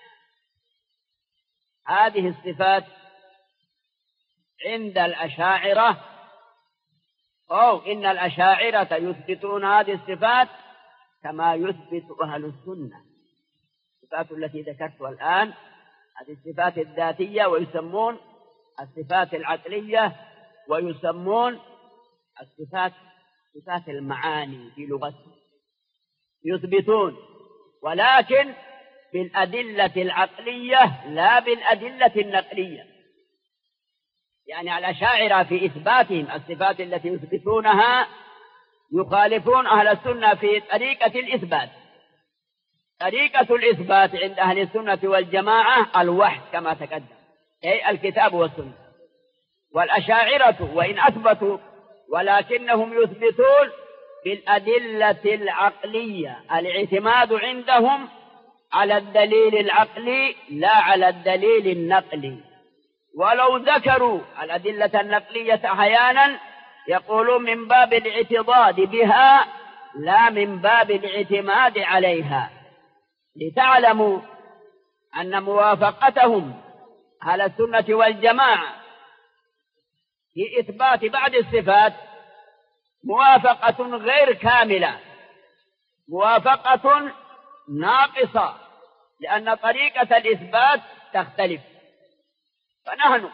هذه الصفات عند الأشاعرة أو إن الأشاعرة يثبتون هذه الصفات كما يثبت أهل السنة. الصفات التي ذكرتها الآن هذه الصفات الذاتية، ويسمون الصفات العقلية، ويسمون الصفات صفات المعاني في لغتهم، يثبتون ولكن بالأدلة العقلية لا بالأدلة النقلية. يعني الأشاعرة في إثباتهم الصفات التي يثبتونها يخالفون أهل السنة في طريقة الإثبات. طريقة الإثبات عند أهل السنة والجماعة الوحي كما تقدم، أي الكتاب والسنة. والأشاعرة وإن أثبتوا ولكنهم يثبتون بالأدلة العقلية، الاعتماد عندهم على الدليل العقلي لا على الدليل النقلي. ولو ذكروا الأدلة النقلية أحيانا يقولون من باب الاعتضاد بها لا من باب الاعتماد عليها، لتعلموا أن موافقتهم على السنة والجماعة في إثبات بعض الصفات موافقة غير كاملة، موافقة ناقصة، لأن طريقة الإثبات تختلف. فنحن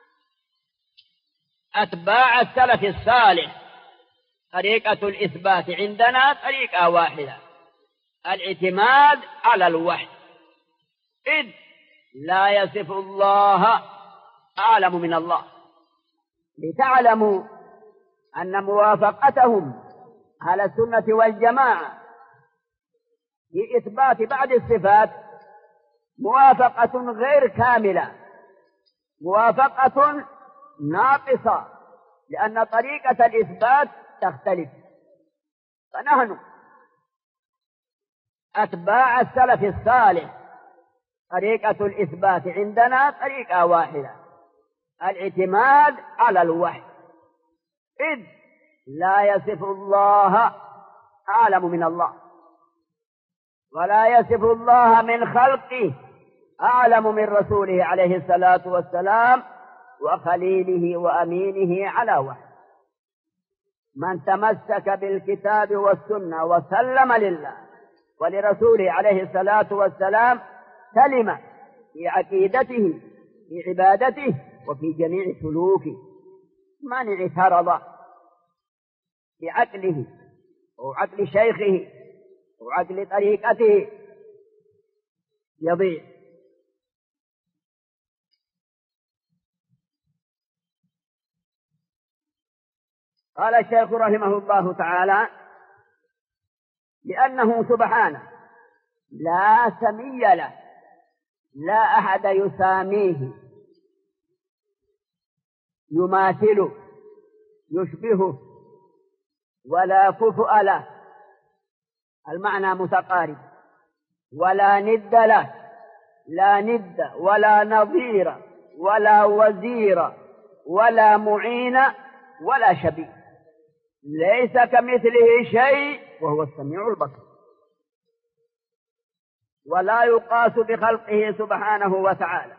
أتباع السلف الصالح طريقة الإثبات عندنا طريقة واحدة، الاعتماد على الوحي، إذ لا يصف الله أعلم من الله. لتعلموا أن موافقتهم على السنة والجماعة في إثبات بعض الصفات موافقة غير كاملة، موافقة ناقصة، لأن طريقة الإثبات تختلف. فنحن أتباع السلف الصالح طريقة الإثبات عندنا طريقة واحدة، الاعتماد على الوحي، إذ لا يصف الله أعلم من الله، ولا يصف الله من خلقه أعلم من رسوله عليه الصلاة والسلام وخليله وأمينه على وحي. من تمسك بالكتاب والسنة وسلم لله ولرسوله عليه الصلاة والسلام سلم في عقيدته في عبادته وفي جميع سلوكه. من اعترض بعقله أو عقل شيخه أو عقل طريقته يضيع. قال الشيخ رحمه الله تعالى: لأنه سبحانه لا سمي له، لا أحد يساميه يماثله يشبهه ولا كفؤ له، المعنى متقارب، ولا ند له، لا ند ولا نظير ولا وزير ولا معين ولا شبيه، ليس كمثله شيء وهو السميع البصير. ولا يقاس بخلقه سبحانه وتعالى،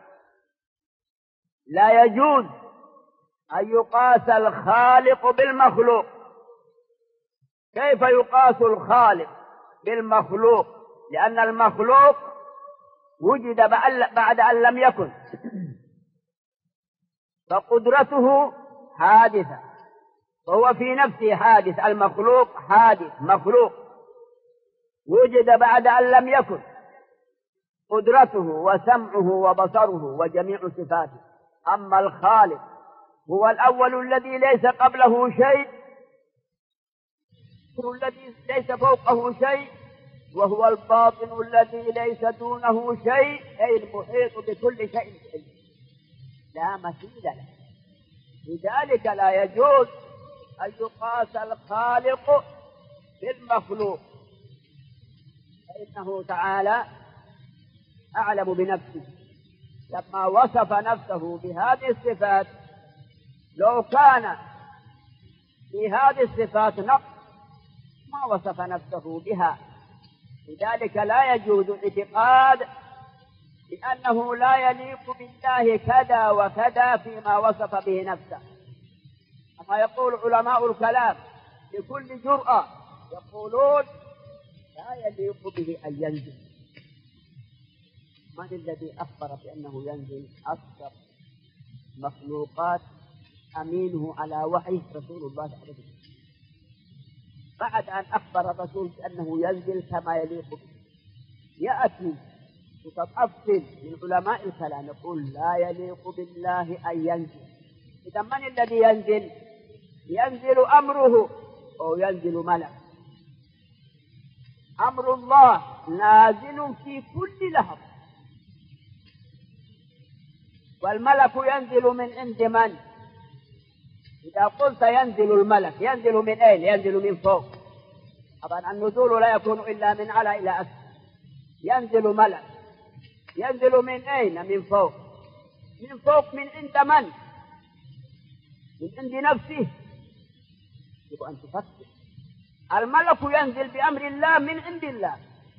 لا يجوز أن يقاس الخالق بالمخلوق. كيف يقاس الخالق بالمخلوق؟ لأن المخلوق وجد بعد أن لم يكن، فقدرته حادثة، وهو في نفسه حادث. المخلوق حادث مخلوق وجد بعد أن لم يكن، قدرته وسمعه وبصره وجميع صفاته. أما الخالق هو الأول الذي ليس قبله شيء، الذي ليس فوقه شيء، وهو الباطن الذي ليس دونه شيء، أي المحيط بكل شيء لا مثيل له. لذلك لا يجوز أن يقاس الخالق بالمخلوق، فإنه تعالى أعلم بنفسه لما وصف نفسه بهذه الصفات. لو كان في هذه الصفات نقص ما وصف نفسه بها. لذلك لا يجوز الاعتقاد بأنه لا يليق بالله كذا وكذا فيما وصف به نفسه. كما يقول علماء الكلام بكل جرأة، يقولون لا يليق به أن ينزل. من الذي أخبر بأنه ينزل؟ أكثر مخلوقات أمينه على وحيه رسول الله عليه وسلم. بعد أن أخبر الرسول بأنه ينزل كما يليق به، يأتي متطفل من علماء الكلام يقول لا يليق بالله أن ينزل. إذا من الذي ينزل؟ ينزل أمره أو ينزل ملك. أمر الله نازل في كل لحظة، والملك ينزل من عند من؟ إذا قلت ينزل الملك ينزل من أين؟ ينزل من فوق. طبعا النزول لا يكون إلا من على إلى أسفل. ينزل ملك ينزل من أين؟ من فوق. من فوق من عند من؟ من عند نفسه. يجب أن تفكر. الملك ينزل بأمر الله من عند الله.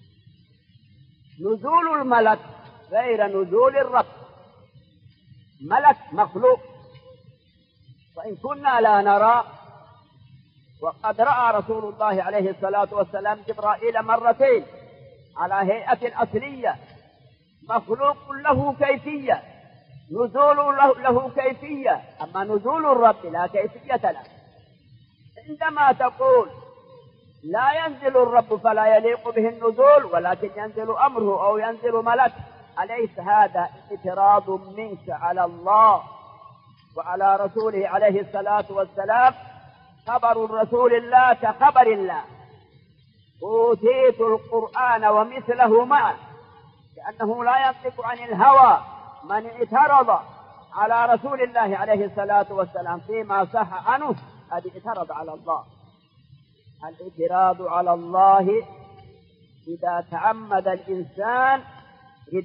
نزول الملك غير نزول الرب. ملك مخلوق، وإن كنا لا نرى، وقد رأى رسول الله عليه الصلاة والسلام جبرائيل مرتين على هيئة أصلية، مخلوق له كيفية، نزول له, له كيفية، أما نزول الرب لا كيفية له. عندما تقول لا ينزل الرب فلا يليق به النزول ولكن ينزل أمره أو ينزل ملك، أليس هذا اعتراض منك على الله وعلى رسوله عليه الصلاة والسلام؟ خبر رسول الله كخبر الله. أوتيت القرآن ومثله معه، لأنه لا ينطق عن الهوى. من اعترض على رسول الله عليه الصلاة والسلام فيما صح عنه هذا اعترض على الله. الاعتراض على الله إذا تعمد الإنسان رد،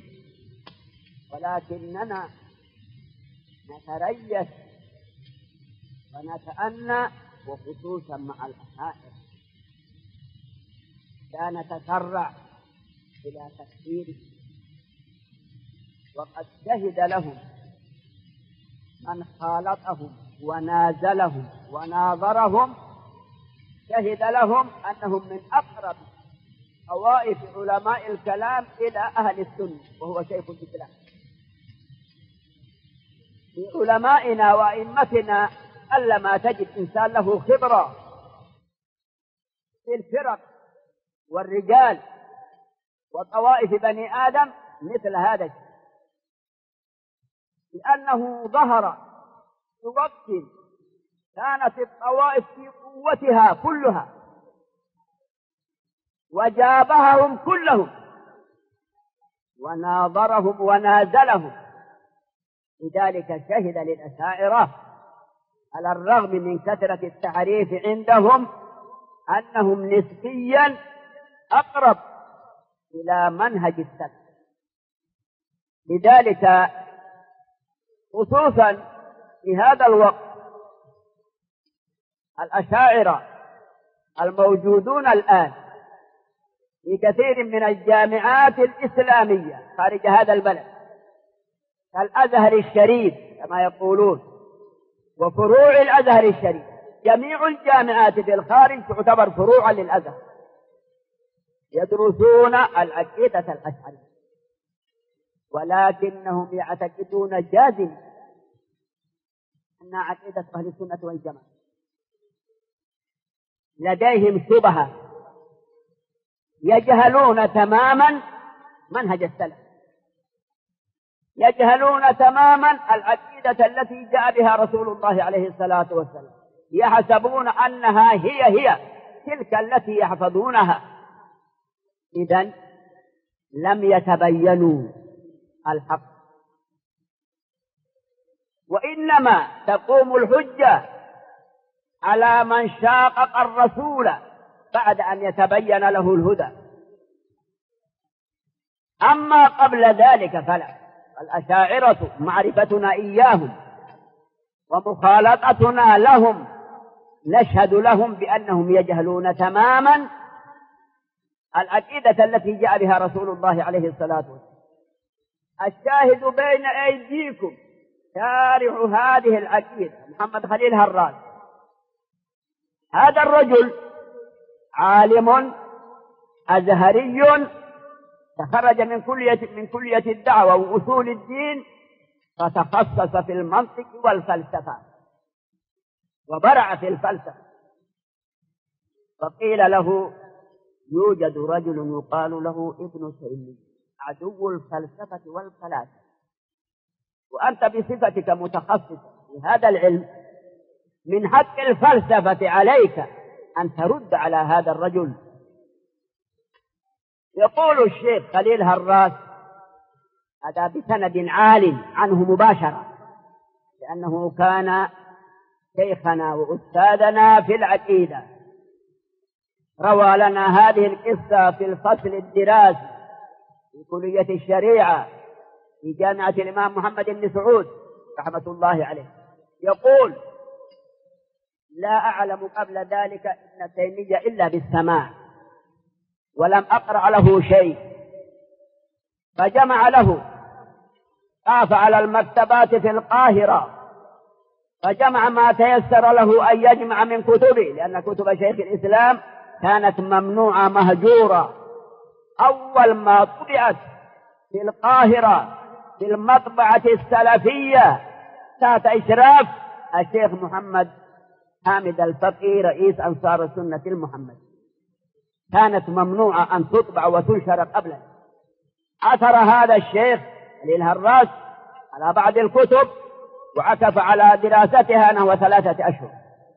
ولكننا نتريث ونتأنى، وخصوصا مع الأشاعرة لا نتسرع إلى تفسيره. وقد شهد لهم من خالطهم ونازلهم وناظرهم، شهد لهم أنهم من أقرب طوائف علماء الكلام إلى أهل السنة، وهو شيخ الإسلام. لعلمائنا وأئمتنا ألا ما تجد إنسان له خبرة في الفرق والرجال وطوائف بني آدم مثل هذا الشيء، لأنه ظهر في وقت كانت الطوائف في قوتها كلها وجابههم كلهم وناظرهم ونازلهم. لذلك شهد للأشاعرة على الرغم من كثرة التعريف عندهم أنهم نسبيا أقرب إلى منهج السلف. لذلك خصوصا في هذا الوقت الأشاعرة الموجودون الآن في كثير من الجامعات الإسلامية خارج هذا البلد كالأزهر الشريف كما يقولون وفروع الأزهر الشريف، جميع الجامعات في الخارج تعتبر فروعا للأزهر، يدرسون العقيدة الأشعرية، ولكنهم يعتقدون جازم أن عقيدة أهل السنة والجماعة. لديهم شبهة، يجهلون تماما منهج السلف، يجهلون تماما العقيدة التي جاء بها رسول الله عليه الصلاة والسلام، يحسبون أنها هي هي تلك التي يحفظونها. إذن لم يتبينوا الحق، وإنما تقوم الحجة على من شاقق الرسول بعد أن يتبين له الهدى. أما قبل ذلك فلا. الأشاعرة معرفتنا إياهم ومخالطتنا لهم نشهد لهم بأنهم يجهلون تماما العقيدة التي جاء بها رسول الله عليه الصلاة والسلام. الشاهد بين أيديكم شارح هذه العقيدة محمد خليل هران هذا الرجل عالم أزهري تخرج من كلية من كلية الدعوة وأصول الدين، فتخصص في المنطق والفلسفة وبرع في الفلسفة. فقيل له: يوجد رجل يقال له ابن تيمية عدو الفلسفة والفلاسفة، وأنت بصفتك متخصص في هذا العلم، من حق الفلسفة عليك أن ترد على هذا الرجل. يقول الشيخ خليل هراس هذا بسند عال عنه مباشرة، لأنه كان شيخنا وأستاذنا في العقيدة، روى لنا هذه القصة في الفصل الدراسي في كلية الشريعة في جامعة الإمام محمد بن سعود رحمة الله عليه. يقول: لا أعلم قبل ذلك ابن تيمية إلا بالسماع، ولم أقرأ له شيء، فجمع له، طاف على المكتبات في القاهرة فجمع ما تيسر له أن يجمع من كتبه، لأن كتب شيخ الإسلام كانت ممنوعة مهجورة. أول ما طبعت في القاهرة في المطبعة السلفية تحت إشراف الشيخ محمد حامد الفقي رئيس أنصار السنة المحمد، كانت ممنوعة أن تطبع وتنشر قبله. عثر هذا الشيخ خليل هراس على بعض الكتب وعكف على دراستها نحو ثلاثة أشهر.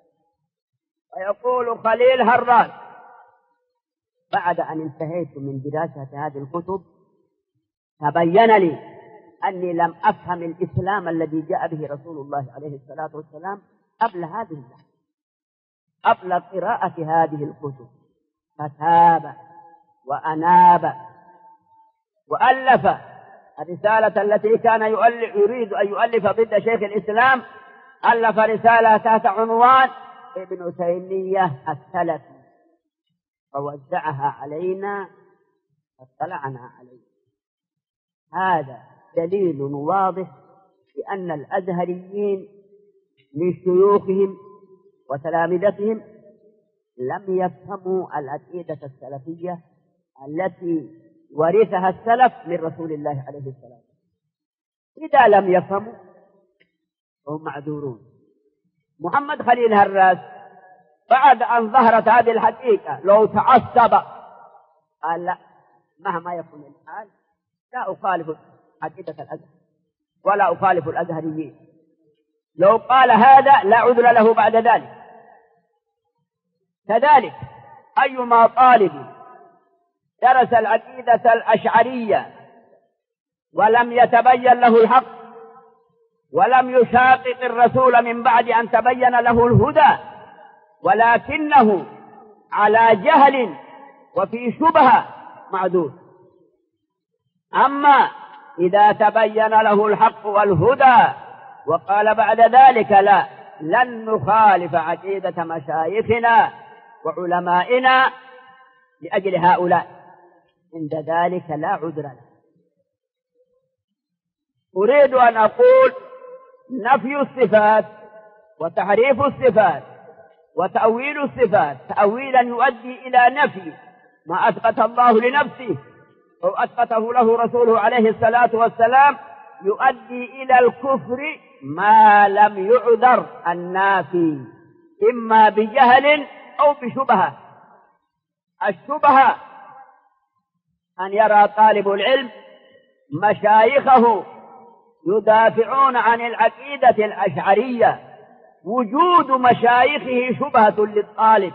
ويقول خليل هراس: بعد أن انتهيت من دراسة هذه الكتب تبين لي أني لم أفهم الإسلام الذي جاء به رسول الله عليه الصلاة والسلام قبل هذه اللحظة، قبل قراءة هذه الكتب. فتاب وأناب وألف الرسالة التي كان يريد أن يؤلف ضد شيخ الإسلام، ألف رسالة تحت عنوان ابن تيمية السلفي، فوزعها علينا فاطلعنا عليه. هذا دليل واضح بأن الأزهريين من شيوخهم وتلامذتهم لم يفهموا العقيدة السلفية التي ورثها السلف من رسول الله عليه السلام. إذا لم يفهموا هم معذورون. محمد خليل هراس بعد أن ظهرت هذه الحقيقة لو تعصب قال: لا، مهما يكون الحال لا أخالف عقيدة الأزهر ولا أخالف الأزهريين. لو قال هذا لا عذر له بعد ذلك. كذلك أيما طالب درس العقيدة الأشعرية ولم يتبين له الحق ولم يشاقق الرسول من بعد أن تبين له الهدى، ولكنه على جهل وفي شبهة، معذور. أما إذا تبين له الحق والهدى وقال بعد ذلك: لا، لن نخالف عقيدة مشايخنا وعلمائنا لأجل هؤلاء، عند ذلك لا عذر له. أريد أن أقول: نفي الصفات وتحريف الصفات وتأويل الصفات تأويلا يؤدي إلى نفي ما أثبت الله لنفسه أو أثبته له رسوله عليه الصلاة والسلام يؤدي إلى الكفر ما لم يعذر النافي، إما بجهل أو بشبهة. الشبهة أن يرى طالب العلم مشايخه يدافعون عن العقيدة الأشعرية، وجود مشايخه شبهة للطالب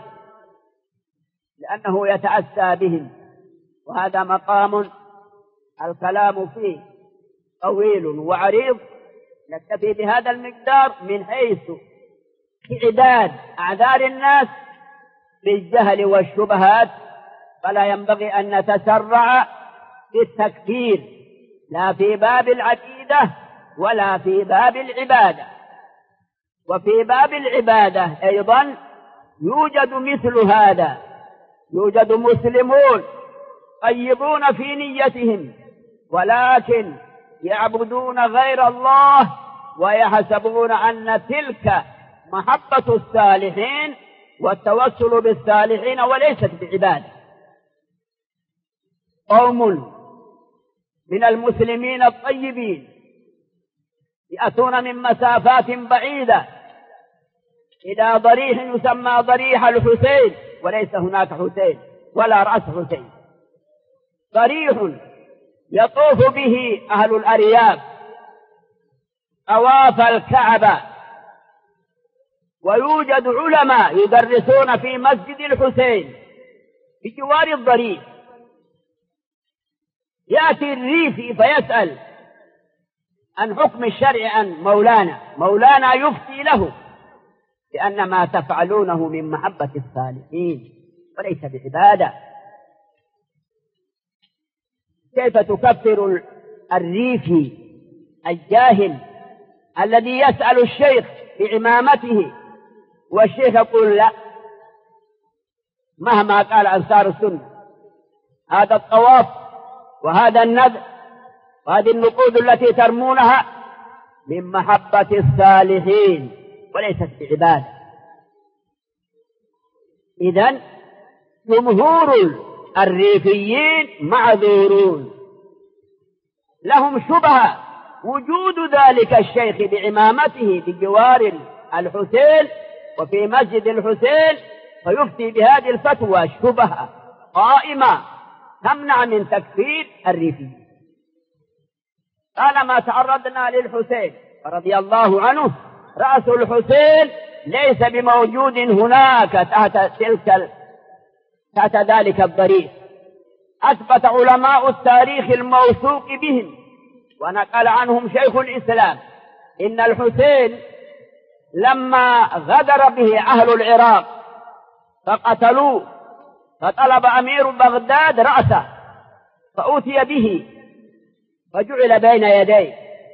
لأنه يتأسى بهم، وهذا مقام الكلام فيه طويل وعريض. نكتفي بهذا المقدار من حيث إعداد أعذار الناس بالجهل والشبهات، فلا ينبغي أن نتسرع في التكفير لا في باب العقيدة ولا في باب العبادة. وفي باب العبادة أيضا يوجد مثل هذا، يوجد مسلمون طيبون في نيتهم ولكن يعبدون غير الله ويحسبون أن تلك محبة الصالحين والتوسل بالصالحين وليست بعبادة. قوم من المسلمين الطيبين يأتون من مسافات بعيدة إلى ضريح يسمى ضريح الحسين، وليس هناك حسين ولا رأس حسين، ضريح يطوف به أهل الأرياف طواف الكعبة، ويوجد علماء يدرسون في مسجد الحسين بجوار الضريح. يأتي الريفي فيسأل عن حكم الشرع عن مولانا، مولانا يفتي له بأن ما تفعلونه من محبة الصالحين وليس بعبادة. كيف تكفر الريفي الجاهل الذي يسأل الشيخ بعمامته والشيخ يقول لا، مهما قال أنصار السنة هذا الطواف وهذا النذر وهذه النقود التي ترمونها من محبة الصالحين وليست بعبادة. إذن جمهور الريفيين معذورون، لهم شبهة وجود ذلك الشيخ بعمامته بجوار الحسين وفي مسجد الحسين، فيفتي بهذه الفتوى شبهة قائمة تمنع من تكفير الريفيين. طالما تعرضنا للحسين رضي الله عنه، رأس الحسين ليس بموجود هناك تحت تلك تحت ذلك الضريح. أثبت علماء التاريخ الموثوق بهم ونقل عنهم شيخ الإسلام إن الحسين لما غدر به أهل العراق فقتلوه، فطلب أمير بغداد رأسه فأتي به فجعل بين يديه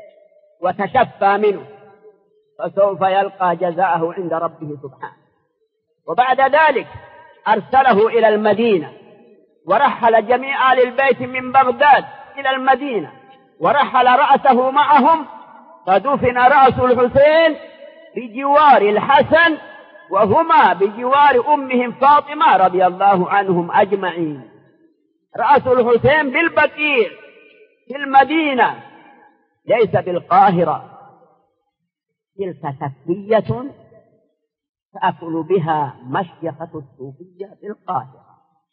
وتشفى منه، فسوف يلقى جزاءه عند ربه سبحانه. وبعد ذلك أرسله إلى المدينة، ورحل جميع آل البيت من بغداد إلى المدينة، ورحل رأسه معهم، فدفن رأس الحسين بجوار الحسن وهما بجوار أمهم فاطمة رضي الله عنهم أجمعين. رأس الحسين بالبقيع في المدينة ليس بالقاهرة. تلك تكفية تأكل بها مشيخة الصوفية في القاهرة،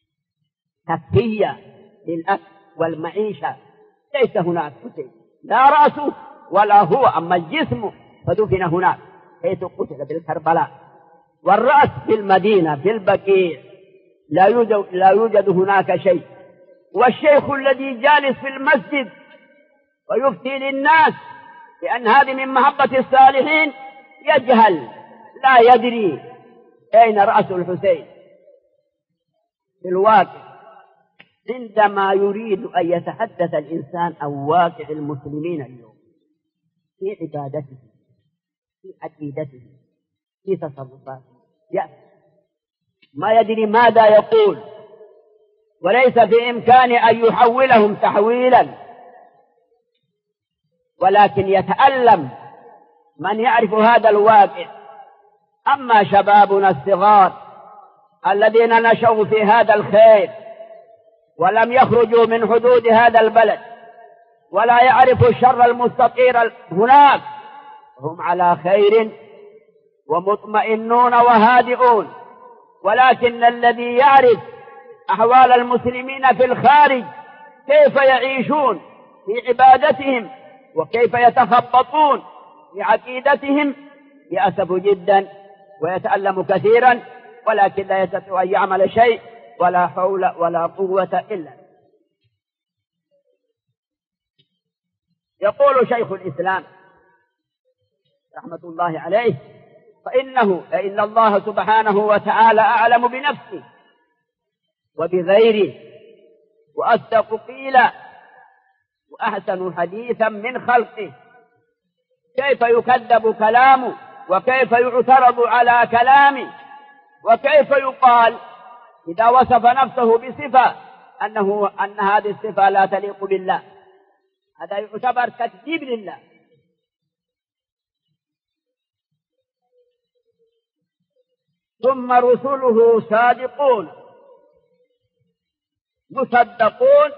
تكفية للأكل والمعيشة. ليس هناك حسين لا رأسه ولا هو، أما الجسم فدفن هناك حيث قتل بالكربلاء، والرأس في المدينة في البقيع لا يوجد, لا يوجد هناك شيء. والشيخ الذي جالس في المسجد ويفتي للناس بأن هذه من محبة الصالحين يجهل لا يدري أين رأس الحسين. في الواقع عندما يريد أن يتحدث الإنسان عن واقع المسلمين اليوم في عبادته في عقيدته في تصرفاته يعني ما يدري ماذا يقول، وليس في إمكانه أن يحولهم تحويلا، ولكن يتألم من يعرف هذا الواقع. أما شبابنا الصغار الذين نشأوا في هذا الخير ولم يخرجوا من حدود هذا البلد ولا يعرفوا الشر المستطير هناك، هم على خير ومطمئنون وهادئون. ولكن الذي يعرف أحوال المسلمين في الخارج كيف يعيشون في عبادتهم وكيف يتخبطون في عقيدتهم يأسف جدا ويتألم كثيرا، ولكن لا يستطيع أن يعمل شيء ولا حول ولا قوة إلا. يقول شيخ الإسلام رحمة الله عليه: فإنه فإن الله سبحانه وتعالى أعلم بنفسه وبغيره وأصدق قيلا وأحسن حديثا من خلقه. كيف يكذب كلامه وكيف يعترض على كلامه، وكيف يقال إذا وصف نفسه بصفة أنه أن هذه الصفة لا تليق بالله، هذا يعتبر تكذيب لله. ثم رسله صادقون مصدقون،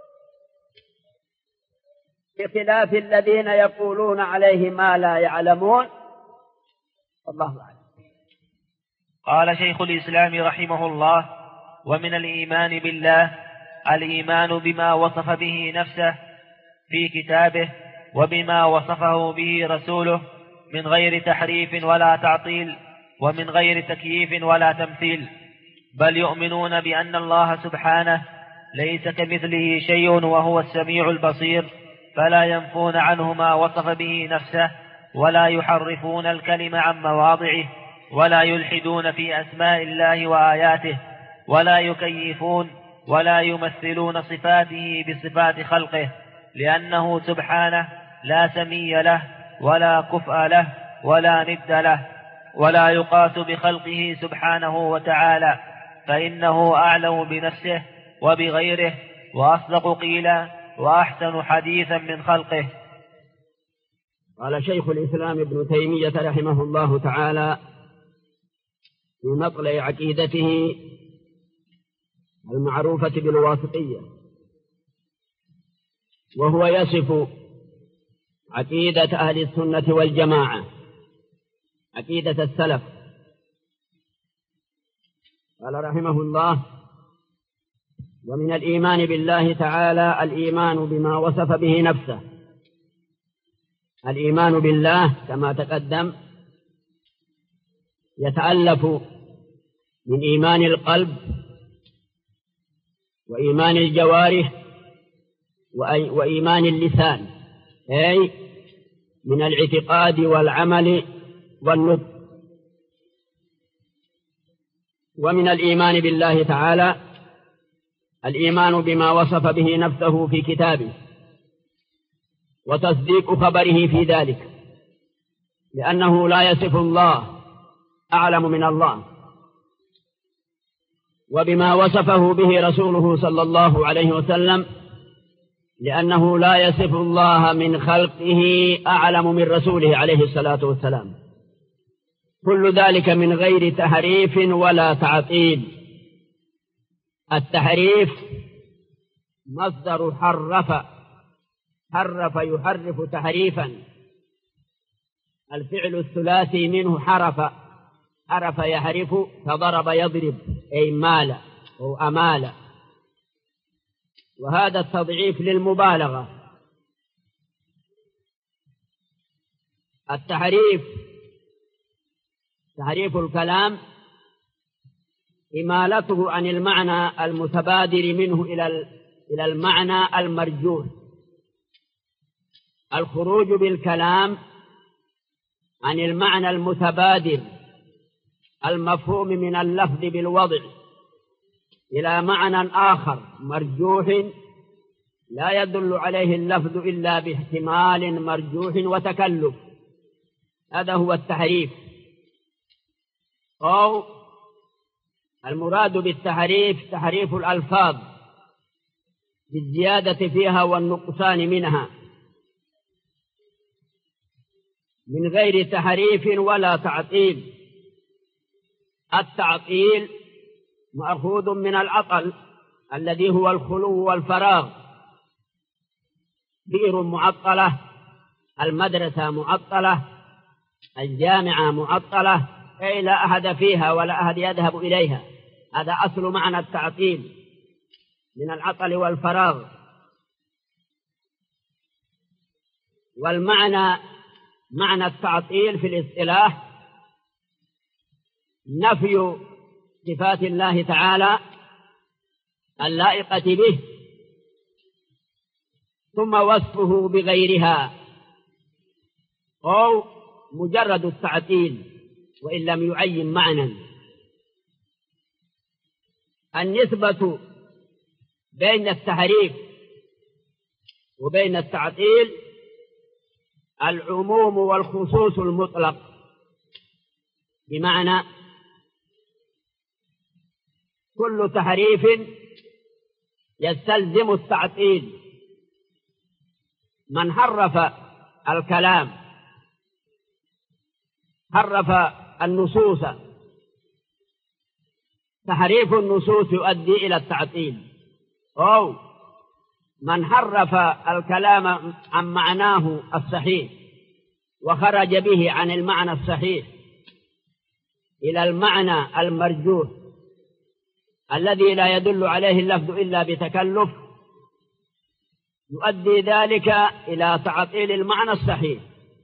بخلاف الذين يقولون عليه ما لا يعلمون. الله أعلم. قال شيخ الإسلام رحمه الله: ومن الإيمان بالله الإيمان بما وصف به نفسه في كتابه وبما وصفه به رسوله من غير تحريف ولا تعطيل ومن غير تكييف ولا تمثيل، بل يؤمنون بأن الله سبحانه ليس كمثله شيء وهو السميع البصير، فلا ينفون عنه ما وصف به نفسه ولا يحرفون الكلم عن مواضعه ولا يلحدون في أسماء الله وآياته ولا يكيفون ولا يمثلون صفاته بصفات خلقه، لأنه سبحانه لا سمي له ولا كفء له ولا ند له، ولا يقاس بخلقه سبحانه وتعالى، فإنه أعلم بنفسه وبغيره وأصدق قيلا وأحسن حديثا من خلقه. قال شيخ الإسلام ابن تيمية رحمه الله تعالى في مطلع عقيدته المعروفة بالواسطية، وهو يصف عقيدة أهل السنة والجماعة، عقيدة السلف. قال رحمه الله: ومن الإيمان بالله تعالى الإيمان بما وصف به نفسه. الإيمان بالله كما تقدم يتألف من إيمان القلب وإيمان الجوارح وإيمان اللسان، أي من الاعتقاد والعمل والنطق. ومن الإيمان بالله تعالى الإيمان بما وصف به نفسه في كتابه وتصديق خبره في ذلك، لأنه لا يصف الله أعلم من الله. وبما وصفه به رسوله صلى الله عليه وسلم، لأنه لا يصف الله من خلقه أعلم من رسوله عليه الصلاة والسلام. كل ذلك من غير تحريف ولا تعطيل. التحريف مصدر حرف، حرف يحرف تحريفا. الفعل الثلاثي منه حرف، حرف يحرف، فضرب يضرب، أي مال أو أمال. وهذا التضعيف للمبالغة. التحريف تحريف الكلام إمالته عن المعنى المتبادر منه إلى إلى المعنى المرجوح. الخروج بالكلام عن المعنى المتبادر المفهوم من اللفظ بالوضع إلى معنى آخر مرجوح لا يدل عليه اللفظ إلا باحتمال مرجوح وتكلف. هذا هو التحريف. أو المراد بالتحريف تحريف الألفاظ بالزيادة فيها والنقصان منها من غير تحريف ولا تعطيل. التعطيل مأخوذ من العطل الذي هو الخلو والفراغ. بئر معطلة، المدرسة معطلة، الجامعة معطلة، أي لا أحد فيها ولا أحد يذهب إليها. هذا أصل معنى التعطيل من العطل والفراغ. والمعنى معنى التعطيل في الاصطلاح نفي صفات الله تعالى اللائقة به ثم وصفه بغيرها، أو مجرد التعطيل وإن لم يعين معنى. النسبة بين التحريف وبين التعطيل العموم والخصوص المطلق، بمعنى كل تحريف يستلزم التعطيل. من حرف الكلام، حرف النصوص، تحريف النصوص يؤدي إلى التعطيل، أو من حرف الكلام عن معناه الصحيح وخرج به عن المعنى الصحيح إلى المعنى المرجوح الذي لا يدل عليه اللفظ إلا بتكلف، يؤدي ذلك إلى تعطيل المعنى الصحيح.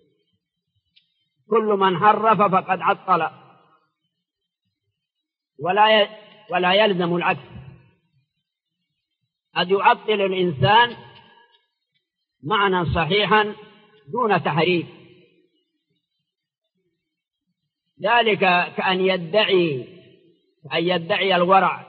كل من حرف فقد عطل، ولا ولا يلزم العكس، قد يعطل الإنسان معنى صحيحا دون تحريف. ذلك كأن يدعي أن يدعي الورع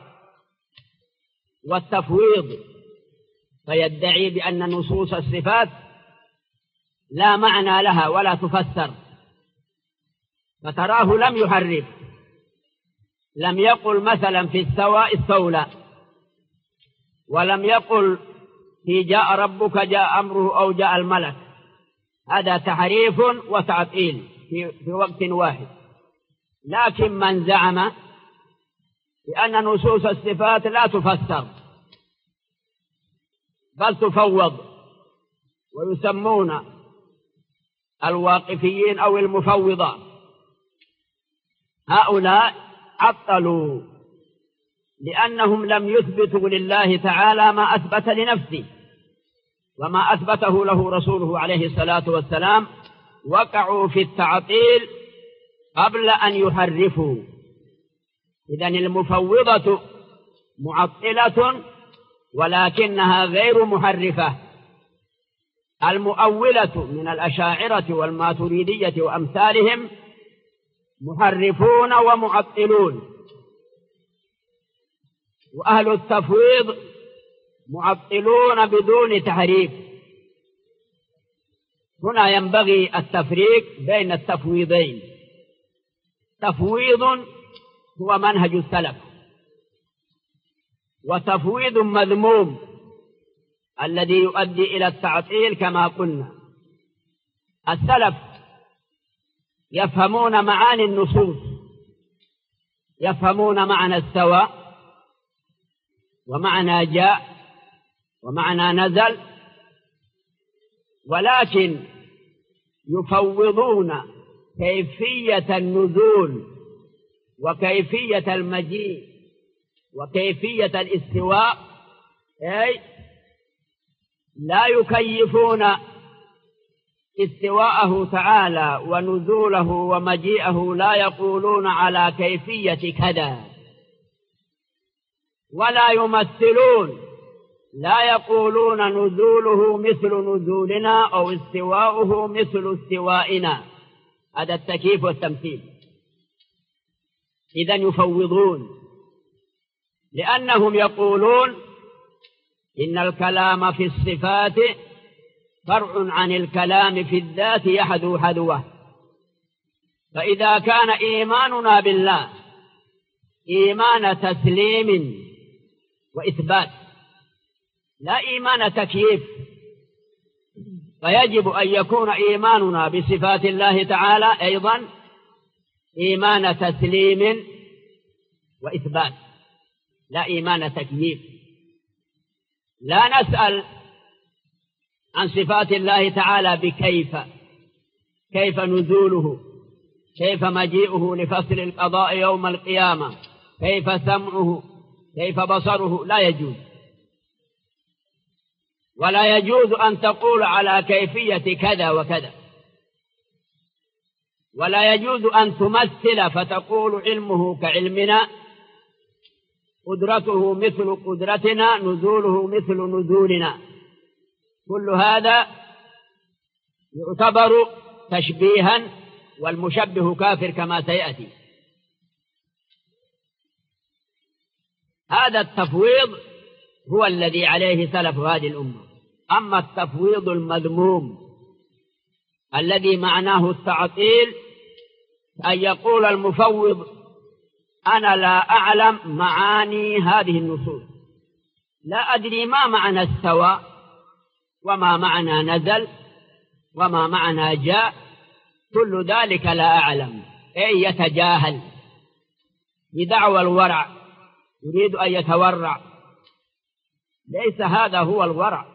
والتفويض، فيدعي بأن نصوص الصفات لا معنى لها ولا تفسر، فتراه لم يحرف، لم يقل مثلا في السواء استولى، ولم يقل في جاء ربك جاء أمره أو جاء الملك. هذا تحريف وتعطيل في, في وقت واحد. لكن من زعم بأن نصوص الصفات لا تفسر بل تفوض، ويسمون الواقفيين أو المفوضة، هؤلاء عطلوا لأنهم لم يثبتوا لله تعالى ما أثبت لنفسه وما أثبته له رسوله عليه الصلاة والسلام، وقعوا في التعطيل قبل أن يحرفوا. إذن المفوضة معطلة ولكنها غير محرفة. المؤولة من الأشاعرة والماتريدية وأمثالهم محرفون ومعطلون، وأهل التفويض معطلون بدون تحريف. هنا ينبغي التفريق بين التفويضين. تفويض هو منهج السلف، وتفويض مذموم الذي يؤدي إلى التعطيل كما قلنا. السلف يفهمون معاني النصوص، يفهمون معنى استوى ومعنى جاء ومعنى نزل، ولكن يفوضون كيفية النزول وكيفية المجيء وكيفية الاستواء، أي لا يكيفون استواءه تعالى ونزوله ومجيئه، لا يقولون على كيفية كذا، ولا يمثلون، لا يقولون نزوله مثل نزولنا أو استواؤه مثل استوائنا. هذا التكييف والتمثيل. إذن يفوضون لأنهم يقولون إن الكلام في الصفات فرع عن الكلام في الذات يحذو حذوه. فإذا كان إيماننا بالله إيمان تسليم وإثبات لا إيمان تكييف، فيجب أن يكون إيماننا بصفات الله تعالى أيضا إيمان تسليم وإثبات لا إيمان تكييف. لا نسأل عن صفات الله تعالى بكيف، كيف نزوله، كيف مجيئه لفصل القضاء يوم القيامة، كيف سمعه، كيف بصره، لا يجوز. ولا يجوز أن تقول على كيفية كذا وكذا، ولا يجوز أن تمثل فتقول علمه كعلمنا، قدرته مثل قدرتنا، نزوله مثل نزولنا. كل هذا يعتبر تشبيها، والمشبه كافر كما سيأتي. هذا التفويض هو الذي عليه سلف هذه الأمة. أما التفويض المذموم الذي معناه التعطيل، أن يقول المفوض أنا لا أعلم معاني هذه النصوص، لا أدري ما معنى استوى وما معنى نزل وما معنى جاء، كل ذلك لا أعلم، أي يتجاهل بدعوى الورع يريد أن يتورع. ليس هذا هو الورع.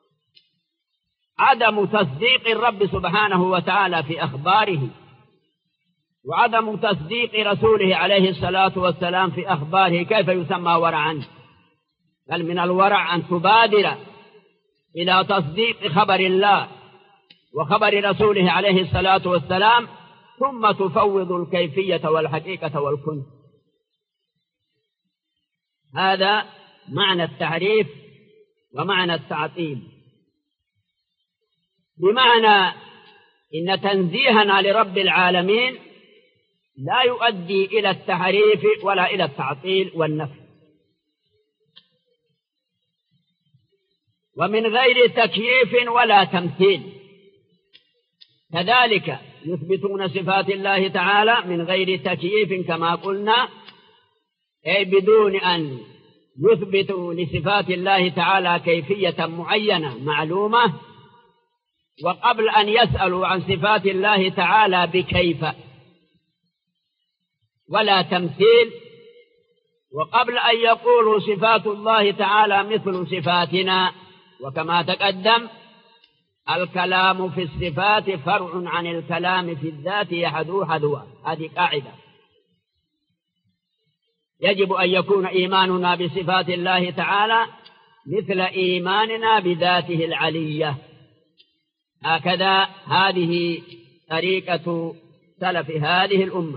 عدم تصديق الرب سبحانه وتعالى في أخباره، وعدم تصديق رسوله عليه الصلاة والسلام في أخباره كيف يسمى ورعا؟ بل من الورع أن تبادر إلى تصديق خبر الله وخبر رسوله عليه الصلاة والسلام، ثم تفوض الكيفية والحقيقة والكنف. هذا معنى التعريف ومعنى التعطيل، بمعنى إن تنزيهنا لرب العالمين لا يؤدي إلى التحريف ولا إلى التعطيل والنفي، ومن غير تكييف ولا تمثيل. كذلك يثبتون صفات الله تعالى من غير تكييف كما قلنا، أي بدون أن يثبتوا لصفات الله تعالى كيفية معينة معلومة، وقبل أن يسألوا عن صفات الله تعالى بكيف، ولا تمثيل، وقبل أن يقولوا صفات الله تعالى مثل صفاتنا. وكما تقدم الكلام في الصفات فرع عن الكلام في الذات يحدو حدوا، هذه قاعدة. يجب أن يكون إيماننا بصفات الله تعالى مثل إيماننا بذاته العلية. هكذا هذه طريقة سلف هذه الأمة.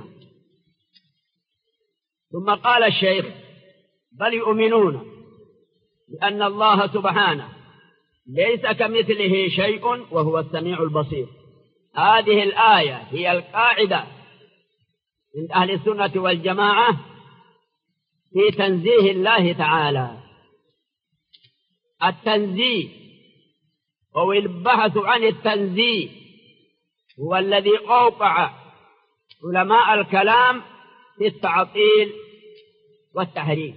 ثم قال الشيخ: بل يؤمنون بأن الله سبحانه ليس كمثله شيء وهو السميع البصير. هذه الآية هي القاعدة من أهل السنة والجماعة في تنزيه الله تعالى. التنزيه أو البحث عن التنزيه هو الذي أوقع علماء الكلام في التعطيل والتحريف.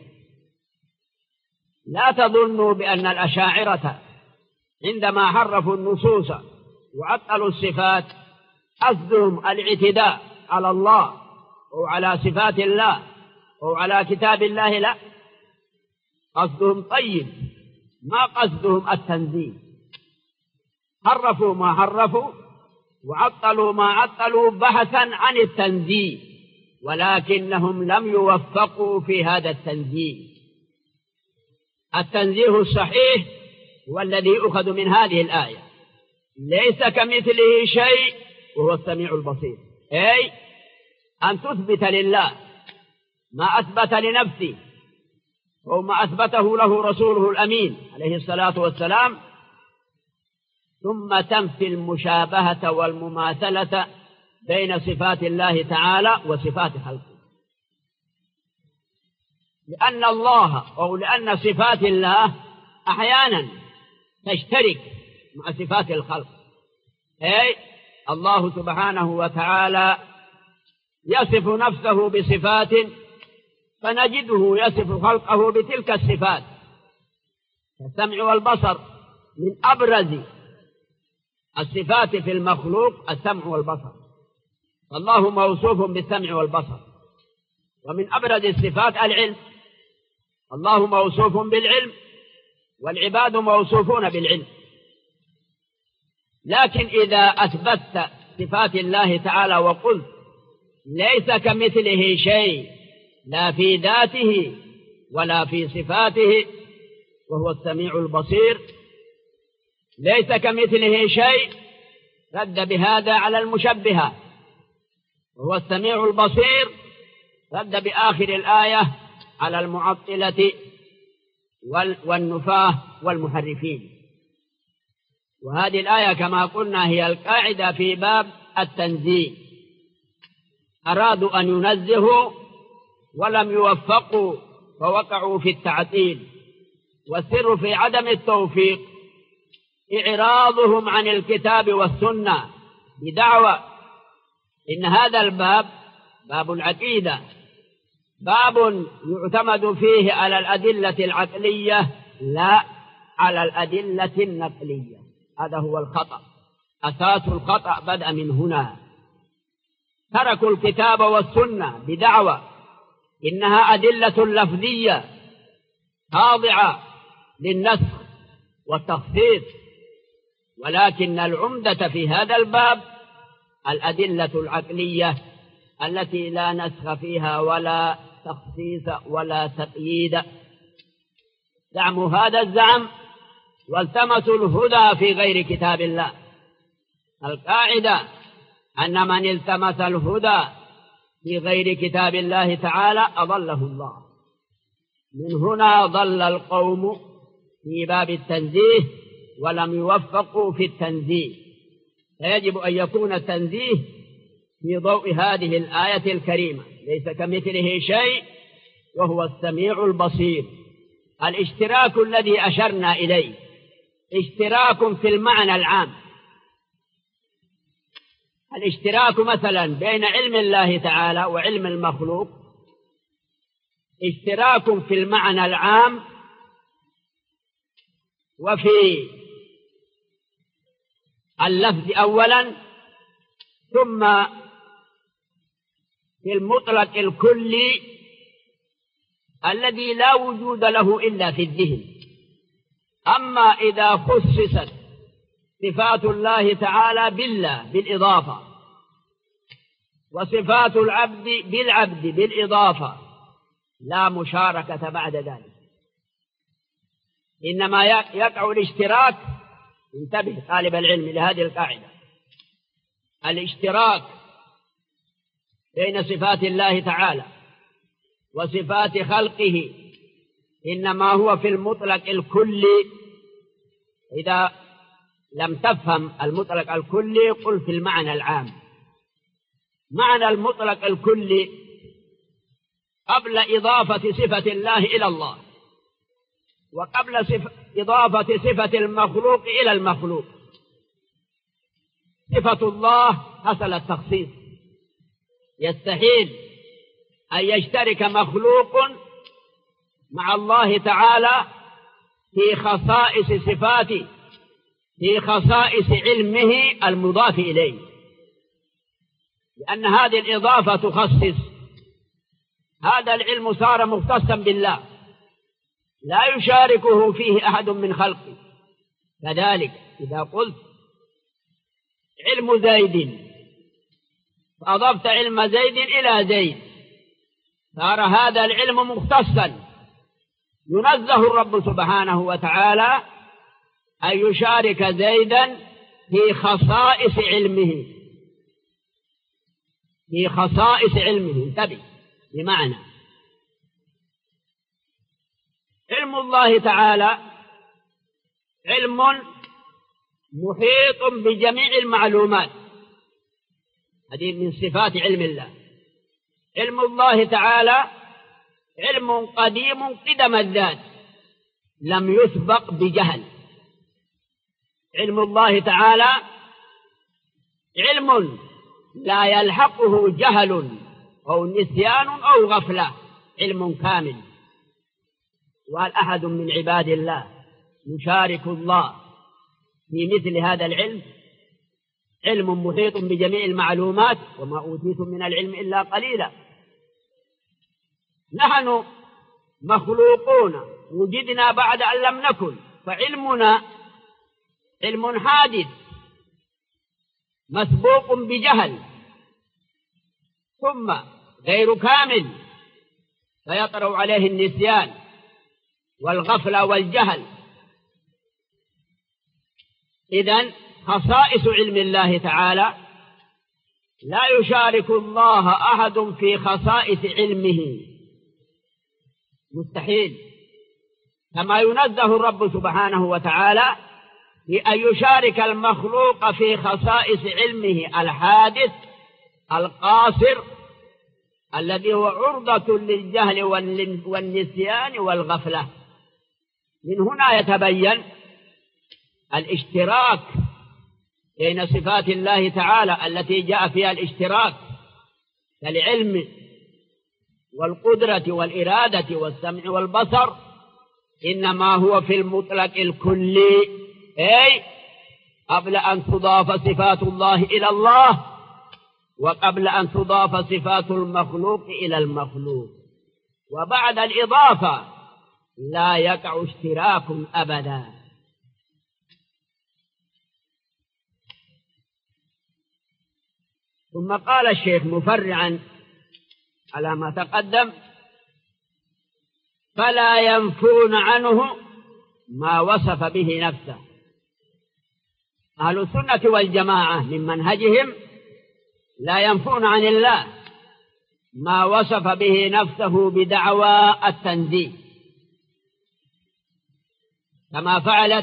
لا تظنوا بأن الأشاعرة عندما حرفوا النصوص وعطلوا الصفات قصدهم الاعتداء على الله أو على صفات الله أو على كتاب الله، لا، قصدهم طيب، ما قصدهم التنزيه. حرفوا ما حرفوا وعطلوا ما عطلوا بحثا عن التنزيه، ولكنهم لم يوفقوا في هذا التنزيه. التنزيه الصحيح هو الذي يؤخذ من هذه الآية: ليس كمثله شيء وهو السميع البصير، أي أن تثبت لله ما أثبت لنفسه وما أثبته له رسوله الأمين عليه الصلاة والسلام، ثم تنفي المشابهة والمماثلة بين صفات الله تعالى وصفات خلقه. لأن الله أو لأن صفات الله أحيانا تشترك مع صفات الخلق، أي الله سبحانه وتعالى يصف نفسه بصفات فنجده يصف خلقه بتلك الصفات. السمع والبصر من أبرز الصفات في المخلوق السمع والبصر، فالله موصوف بالسمع والبصر. ومن أبرز الصفات العلم، الله موصوف بالعلم والعباد موصوفون بالعلم. لكن إذا أثبتت صفات الله تعالى وقلت ليس كمثله شيء لا في ذاته ولا في صفاته وهو السميع البصير، ليس كمثله شيء، رد بهذا على المشبهة، وهو السميع البصير رد بآخر الآية على المعطلة والنفاة والمحرفين. وهذه الآية كما قلنا هي القاعدة في باب التنزيه. أرادوا أن ينزهوا ولم يوفقوا فوقعوا في التعطيل، والسر في عدم التوفيق إعراضهم عن الكتاب والسنة بدعوى إن هذا الباب باب العقيدة، باب يعتمد فيه على الأدلة العقلية لا على الأدلة النقلية. هذا هو الخطأ، أساس الخطأ بدأ من هنا. تركوا الكتاب والسنة بدعوى إنها أدلة لفظية خاضعة للنسخ والتخصيص، ولكن العمدة في هذا الباب الأدلة العقلية التي لا نسخ فيها ولا تخصيص ولا تقييد. زعموا هذا الزعم والتمسوا الهدى في غير كتاب الله. القاعدة أن من التمس الهدى في غير كتاب الله تعالى أضله الله. من هنا ضل القوم في باب التنزيه ولم يوفقوا في التنزيه، فيجب أن يكون التنزيه في ضوء هذه الآية الكريمة: ليس كمثله شيء وهو السميع البصير. الاشتراك الذي أشرنا إليه اشتراك في المعنى العام. الاشتراك مثلا بين علم الله تعالى وعلم المخلوق اشتراك في المعنى العام وفي اللفظ أولا، ثم في المطلق الكلي الذي لا وجود له إلا في الذهن. أما إذا خصصت صفات الله تعالى بالله بالإضافة وصفات العبد بالعبد بالإضافة لا مشاركة بعد ذلك، إنما يقع الاشتراك. انتبه طالب العلم لهذه القاعدة: الاشتراك بين صفات الله تعالى وصفات خلقه إنما هو في المطلق الكلي. إذا لم تفهم المطلق الكلي قل في المعنى العام. معنى المطلق الكلي قبل إضافة صفة الله إلى الله وقبل صف... إضافة صفة المخلوق إلى المخلوق. صفة الله حصل التخصيص، يستحيل أن يشترك مخلوق مع الله تعالى في خصائص صفاته، في خصائص علمه المضاف إليه، لأن هذه الإضافة تخصص. هذا العلم صار مختصا بالله لا يشاركه فيه أحد من خلقه. كذلك إذا قلت علم زيد فأضفت علم زيد إلى زيد صار هذا العلم مختصا. ينزه الرب سبحانه وتعالى أن يشارك زيدا في خصائص علمه، في خصائص علمه. انتبه، بمعنى علم الله تعالى علم محيط بجميع المعلومات، هذه من صفات علم الله. علم الله تعالى علم قديم قدم الذات لم يسبق بجهل. علم الله تعالى علم لا يلحقه جهل أو نسيان أو غفلة، علم كامل. وهل أحد من عباد الله يشارك الله في مثل هذا العلم؟ علم محيط بجميع المعلومات، وما أوتيتم من العلم إلا قليلا. نحن مخلوقون وجدنا بعد أن لم نكن، فعلمنا علم حادث مسبوق بجهل، ثم غير كامل فيطرأ عليه النسيان والغفلة والجهل. إذن خصائص علم الله تعالى لا يشارك الله أحد في خصائص علمه، مستحيل. كما ينزه الرب سبحانه وتعالى بأن يشارك المخلوق في خصائص علمه الحادث القاصر الذي هو عرضة للجهل والنسيان والغفلة. من هنا يتبين الاشتراك بين صفات الله تعالى التي جاء فيها الاشتراك كالعلم والقدرة والإرادة والسمع والبصر، إنما هو في المطلق الكلي، أي قبل أن تضاف صفات الله إلى الله وقبل أن تضاف صفات المخلوق إلى المخلوق. وبعد الإضافة لا يقع اشتراك أبدا. ثم قال الشيخ مفرعا على ما تقدم: فلا ينفون عنه ما وصف به نفسه. أهل السنة والجماعة من منهجهم لا ينفون عن الله ما وصف به نفسه بدعوى التنزيه، كما فعلت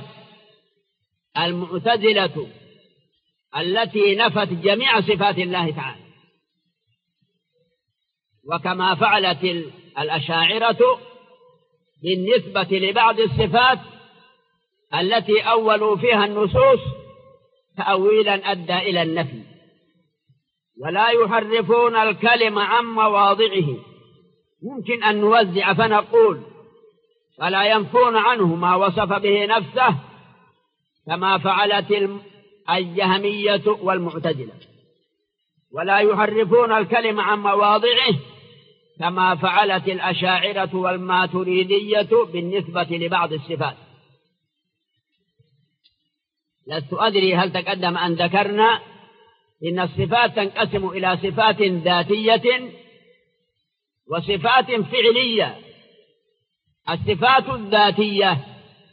المعتزلة التي نفت جميع صفات الله تعالى، وكما فعلت الأشاعرة بالنسبة لبعض الصفات التي أولوا فيها النصوص تأويلا أدى إلى النفي، ولا يحرفون الكلم عن مواضعه. ممكن أن نوزع فنقول: فلا ينفون عنه ما وصف به نفسه، كما فعلت الجهمية والمعتزلة، ولا يحرفون الكلم عن مواضعه، كما فعلت الأشاعرة والماتريدية بالنسبة لبعض الصفات. لست أدري هل تقدم أن ذكرنا إن الصفات تنقسم إلى صفات ذاتية وصفات فعلية. الصفات الذاتية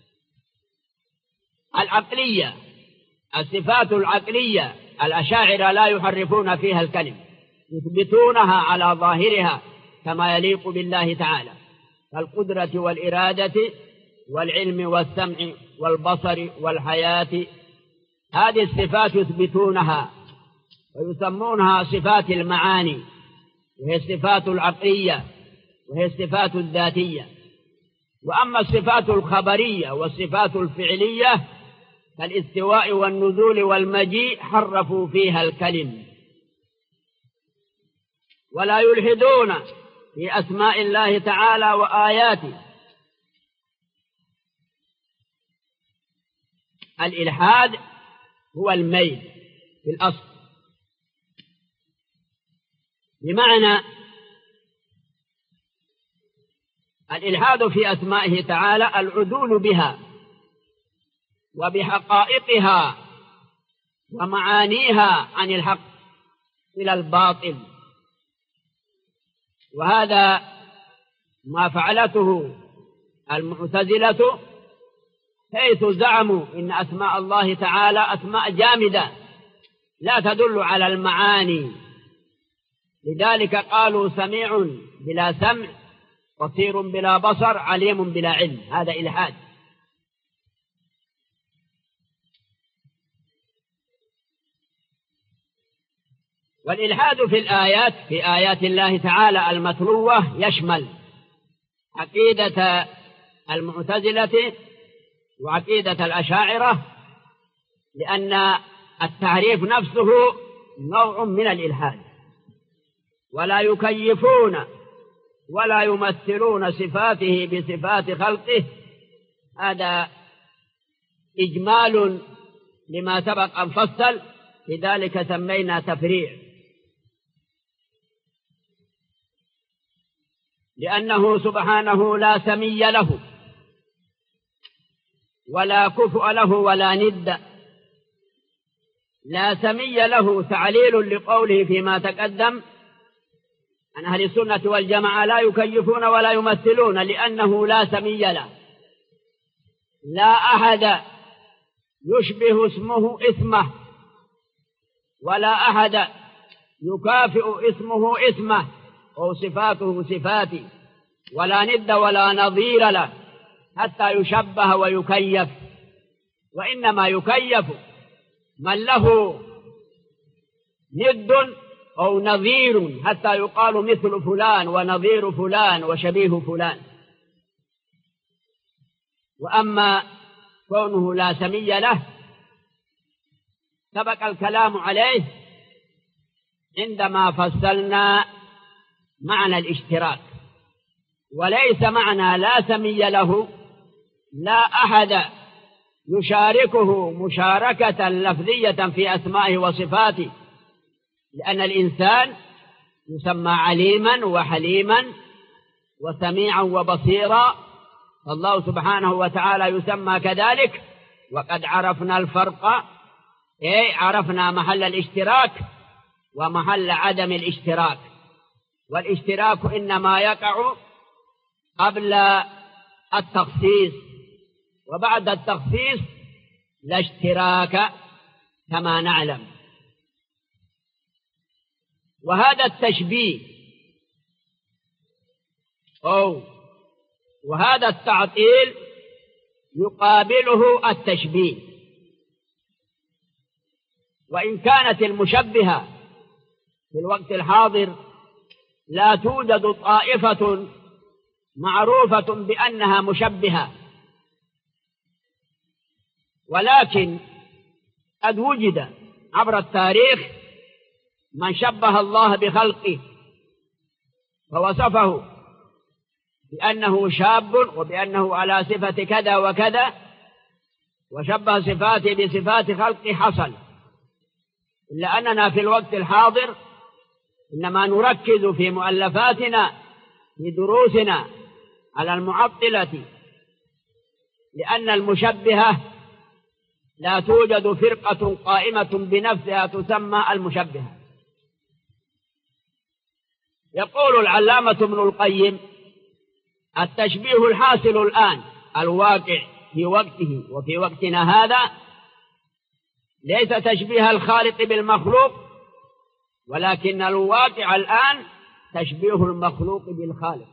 العقلية، الصفات العقلية الأشاعرة لا يحرفون فيها الكلم، يثبتونها على ظاهرها كما يليق بالله تعالى، كالقدرة والإرادة والعلم والسمع والبصر والحياة. هذه الصفات يثبتونها ويسمونها صفات المعاني، وهي الصفات العقلية وهي الصفات الذاتية. وأما الصفات الخبرية والصفات الفعلية كالاستواء والنزول والمجيء حرفوا فيها الكلم، ولا يلحدون في أسماء الله تعالى وآياته. الإلحاد هو الميل في الأصل، بمعنى الإلحاد في أسمائه تعالى العدول بها وبحقائقها ومعانيها عن الحق إلى الباطل، وهذا ما فعلته المعتزلة، حيث زعموا إن أسماء الله تعالى أسماء جامدة لا تدل على المعاني، لذلك قالوا: سميع بلا سمع، بصير بلا بصر، عليم بلا علم. هذا إلحاد. والإلحاد في الآيات في آيات الله تعالى المتلوة يشمل عقيدة المعتزلة وعقيدة الأشاعرة، لأن التعريف نفسه نوع من الإلحاد، ولا يكيفون ولا يمثلون صفاته بصفات خلقه. هذا إجمال لما سبق أن فصل، لذلك سمينا تفريع، لأنه سبحانه لا سمي له ولا كفء له ولا ند. لا سمي له تعليل لقوله فيما تقدم عن أهل السنة والجماعة: لا يكيفون ولا يمثلون، لأنه لا سمي له، لا أحد يشبه اسمه اسمه، ولا أحد يكافئ اسمه اسمه أو صفاته صفاتي، ولا ند ولا نظير له حتى يشبه ويكيف. وإنما يكيف من له ند أو نظير حتى يقال مثل فلان ونظير فلان وشبيه فلان. وأما كونه لا سمي له سبق الكلام عليه عندما فصلنا معنى الاشتراك، وليس معنى لا سمي له لا أحد يشاركه مشاركة لفظية في أسمائه وصفاته، لأن الإنسان يسمى عليما وحليما وسميعا وبصيرا، فالله سبحانه وتعالى يسمى كذلك. وقد عرفنا الفرق، أي عرفنا محل الاشتراك ومحل عدم الاشتراك. والاشتراك إنما يقع قبل التخصيص، وبعد التخصيص لا اشتراك كما نعلم. وهذا التشبيه أو وهذا التعطيل يقابله التشبيه. وإن كانت المشبهة في الوقت الحاضر لا توجد طائفة معروفة بأنها مشبهة، ولكن قد وجد عبر التاريخ من شبه الله بخلقه فوصفه بأنه شاب وبأنه على صفة كذا وكذا، وشبه صفاته بصفات خلقه حصل. إلا أننا في الوقت الحاضر إنما نركز في مؤلفاتنا في دروسنا على المعطلة، لأن المشبهة لا توجد فرقة قائمة بنفسها تسمى المشبهة. يقول العلامة ابن القيم: التشبيه الحاصل الآن الواقع في وقته وفي وقتنا هذا ليس تشبيه الخالق بالمخلوق، ولكن الواقع الآن تشبيه المخلوق بالخالق.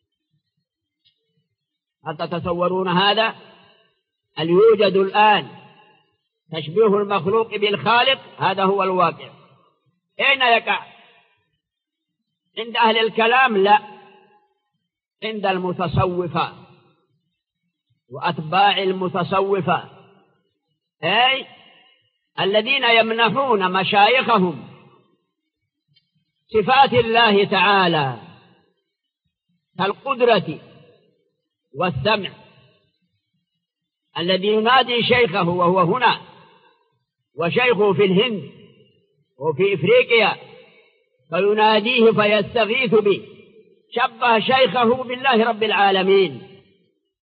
هل تتصورون هذا؟ هل يوجد الآن تشبيه المخلوق بالخالق؟ هذا هو الواقع. أين يقع؟ عند أهل الكلام؟ لا، عند المتصوفة وأتباع المتصوفة، أي الذين يمنحون مشايخهم صفات الله تعالى كالقدرة والسمع، الذي ينادي شيخه وهو هنا وشيخه في الهند وفي إفريقيا فيناديه فيستغيث به، شبه شيخه بالله رب العالمين.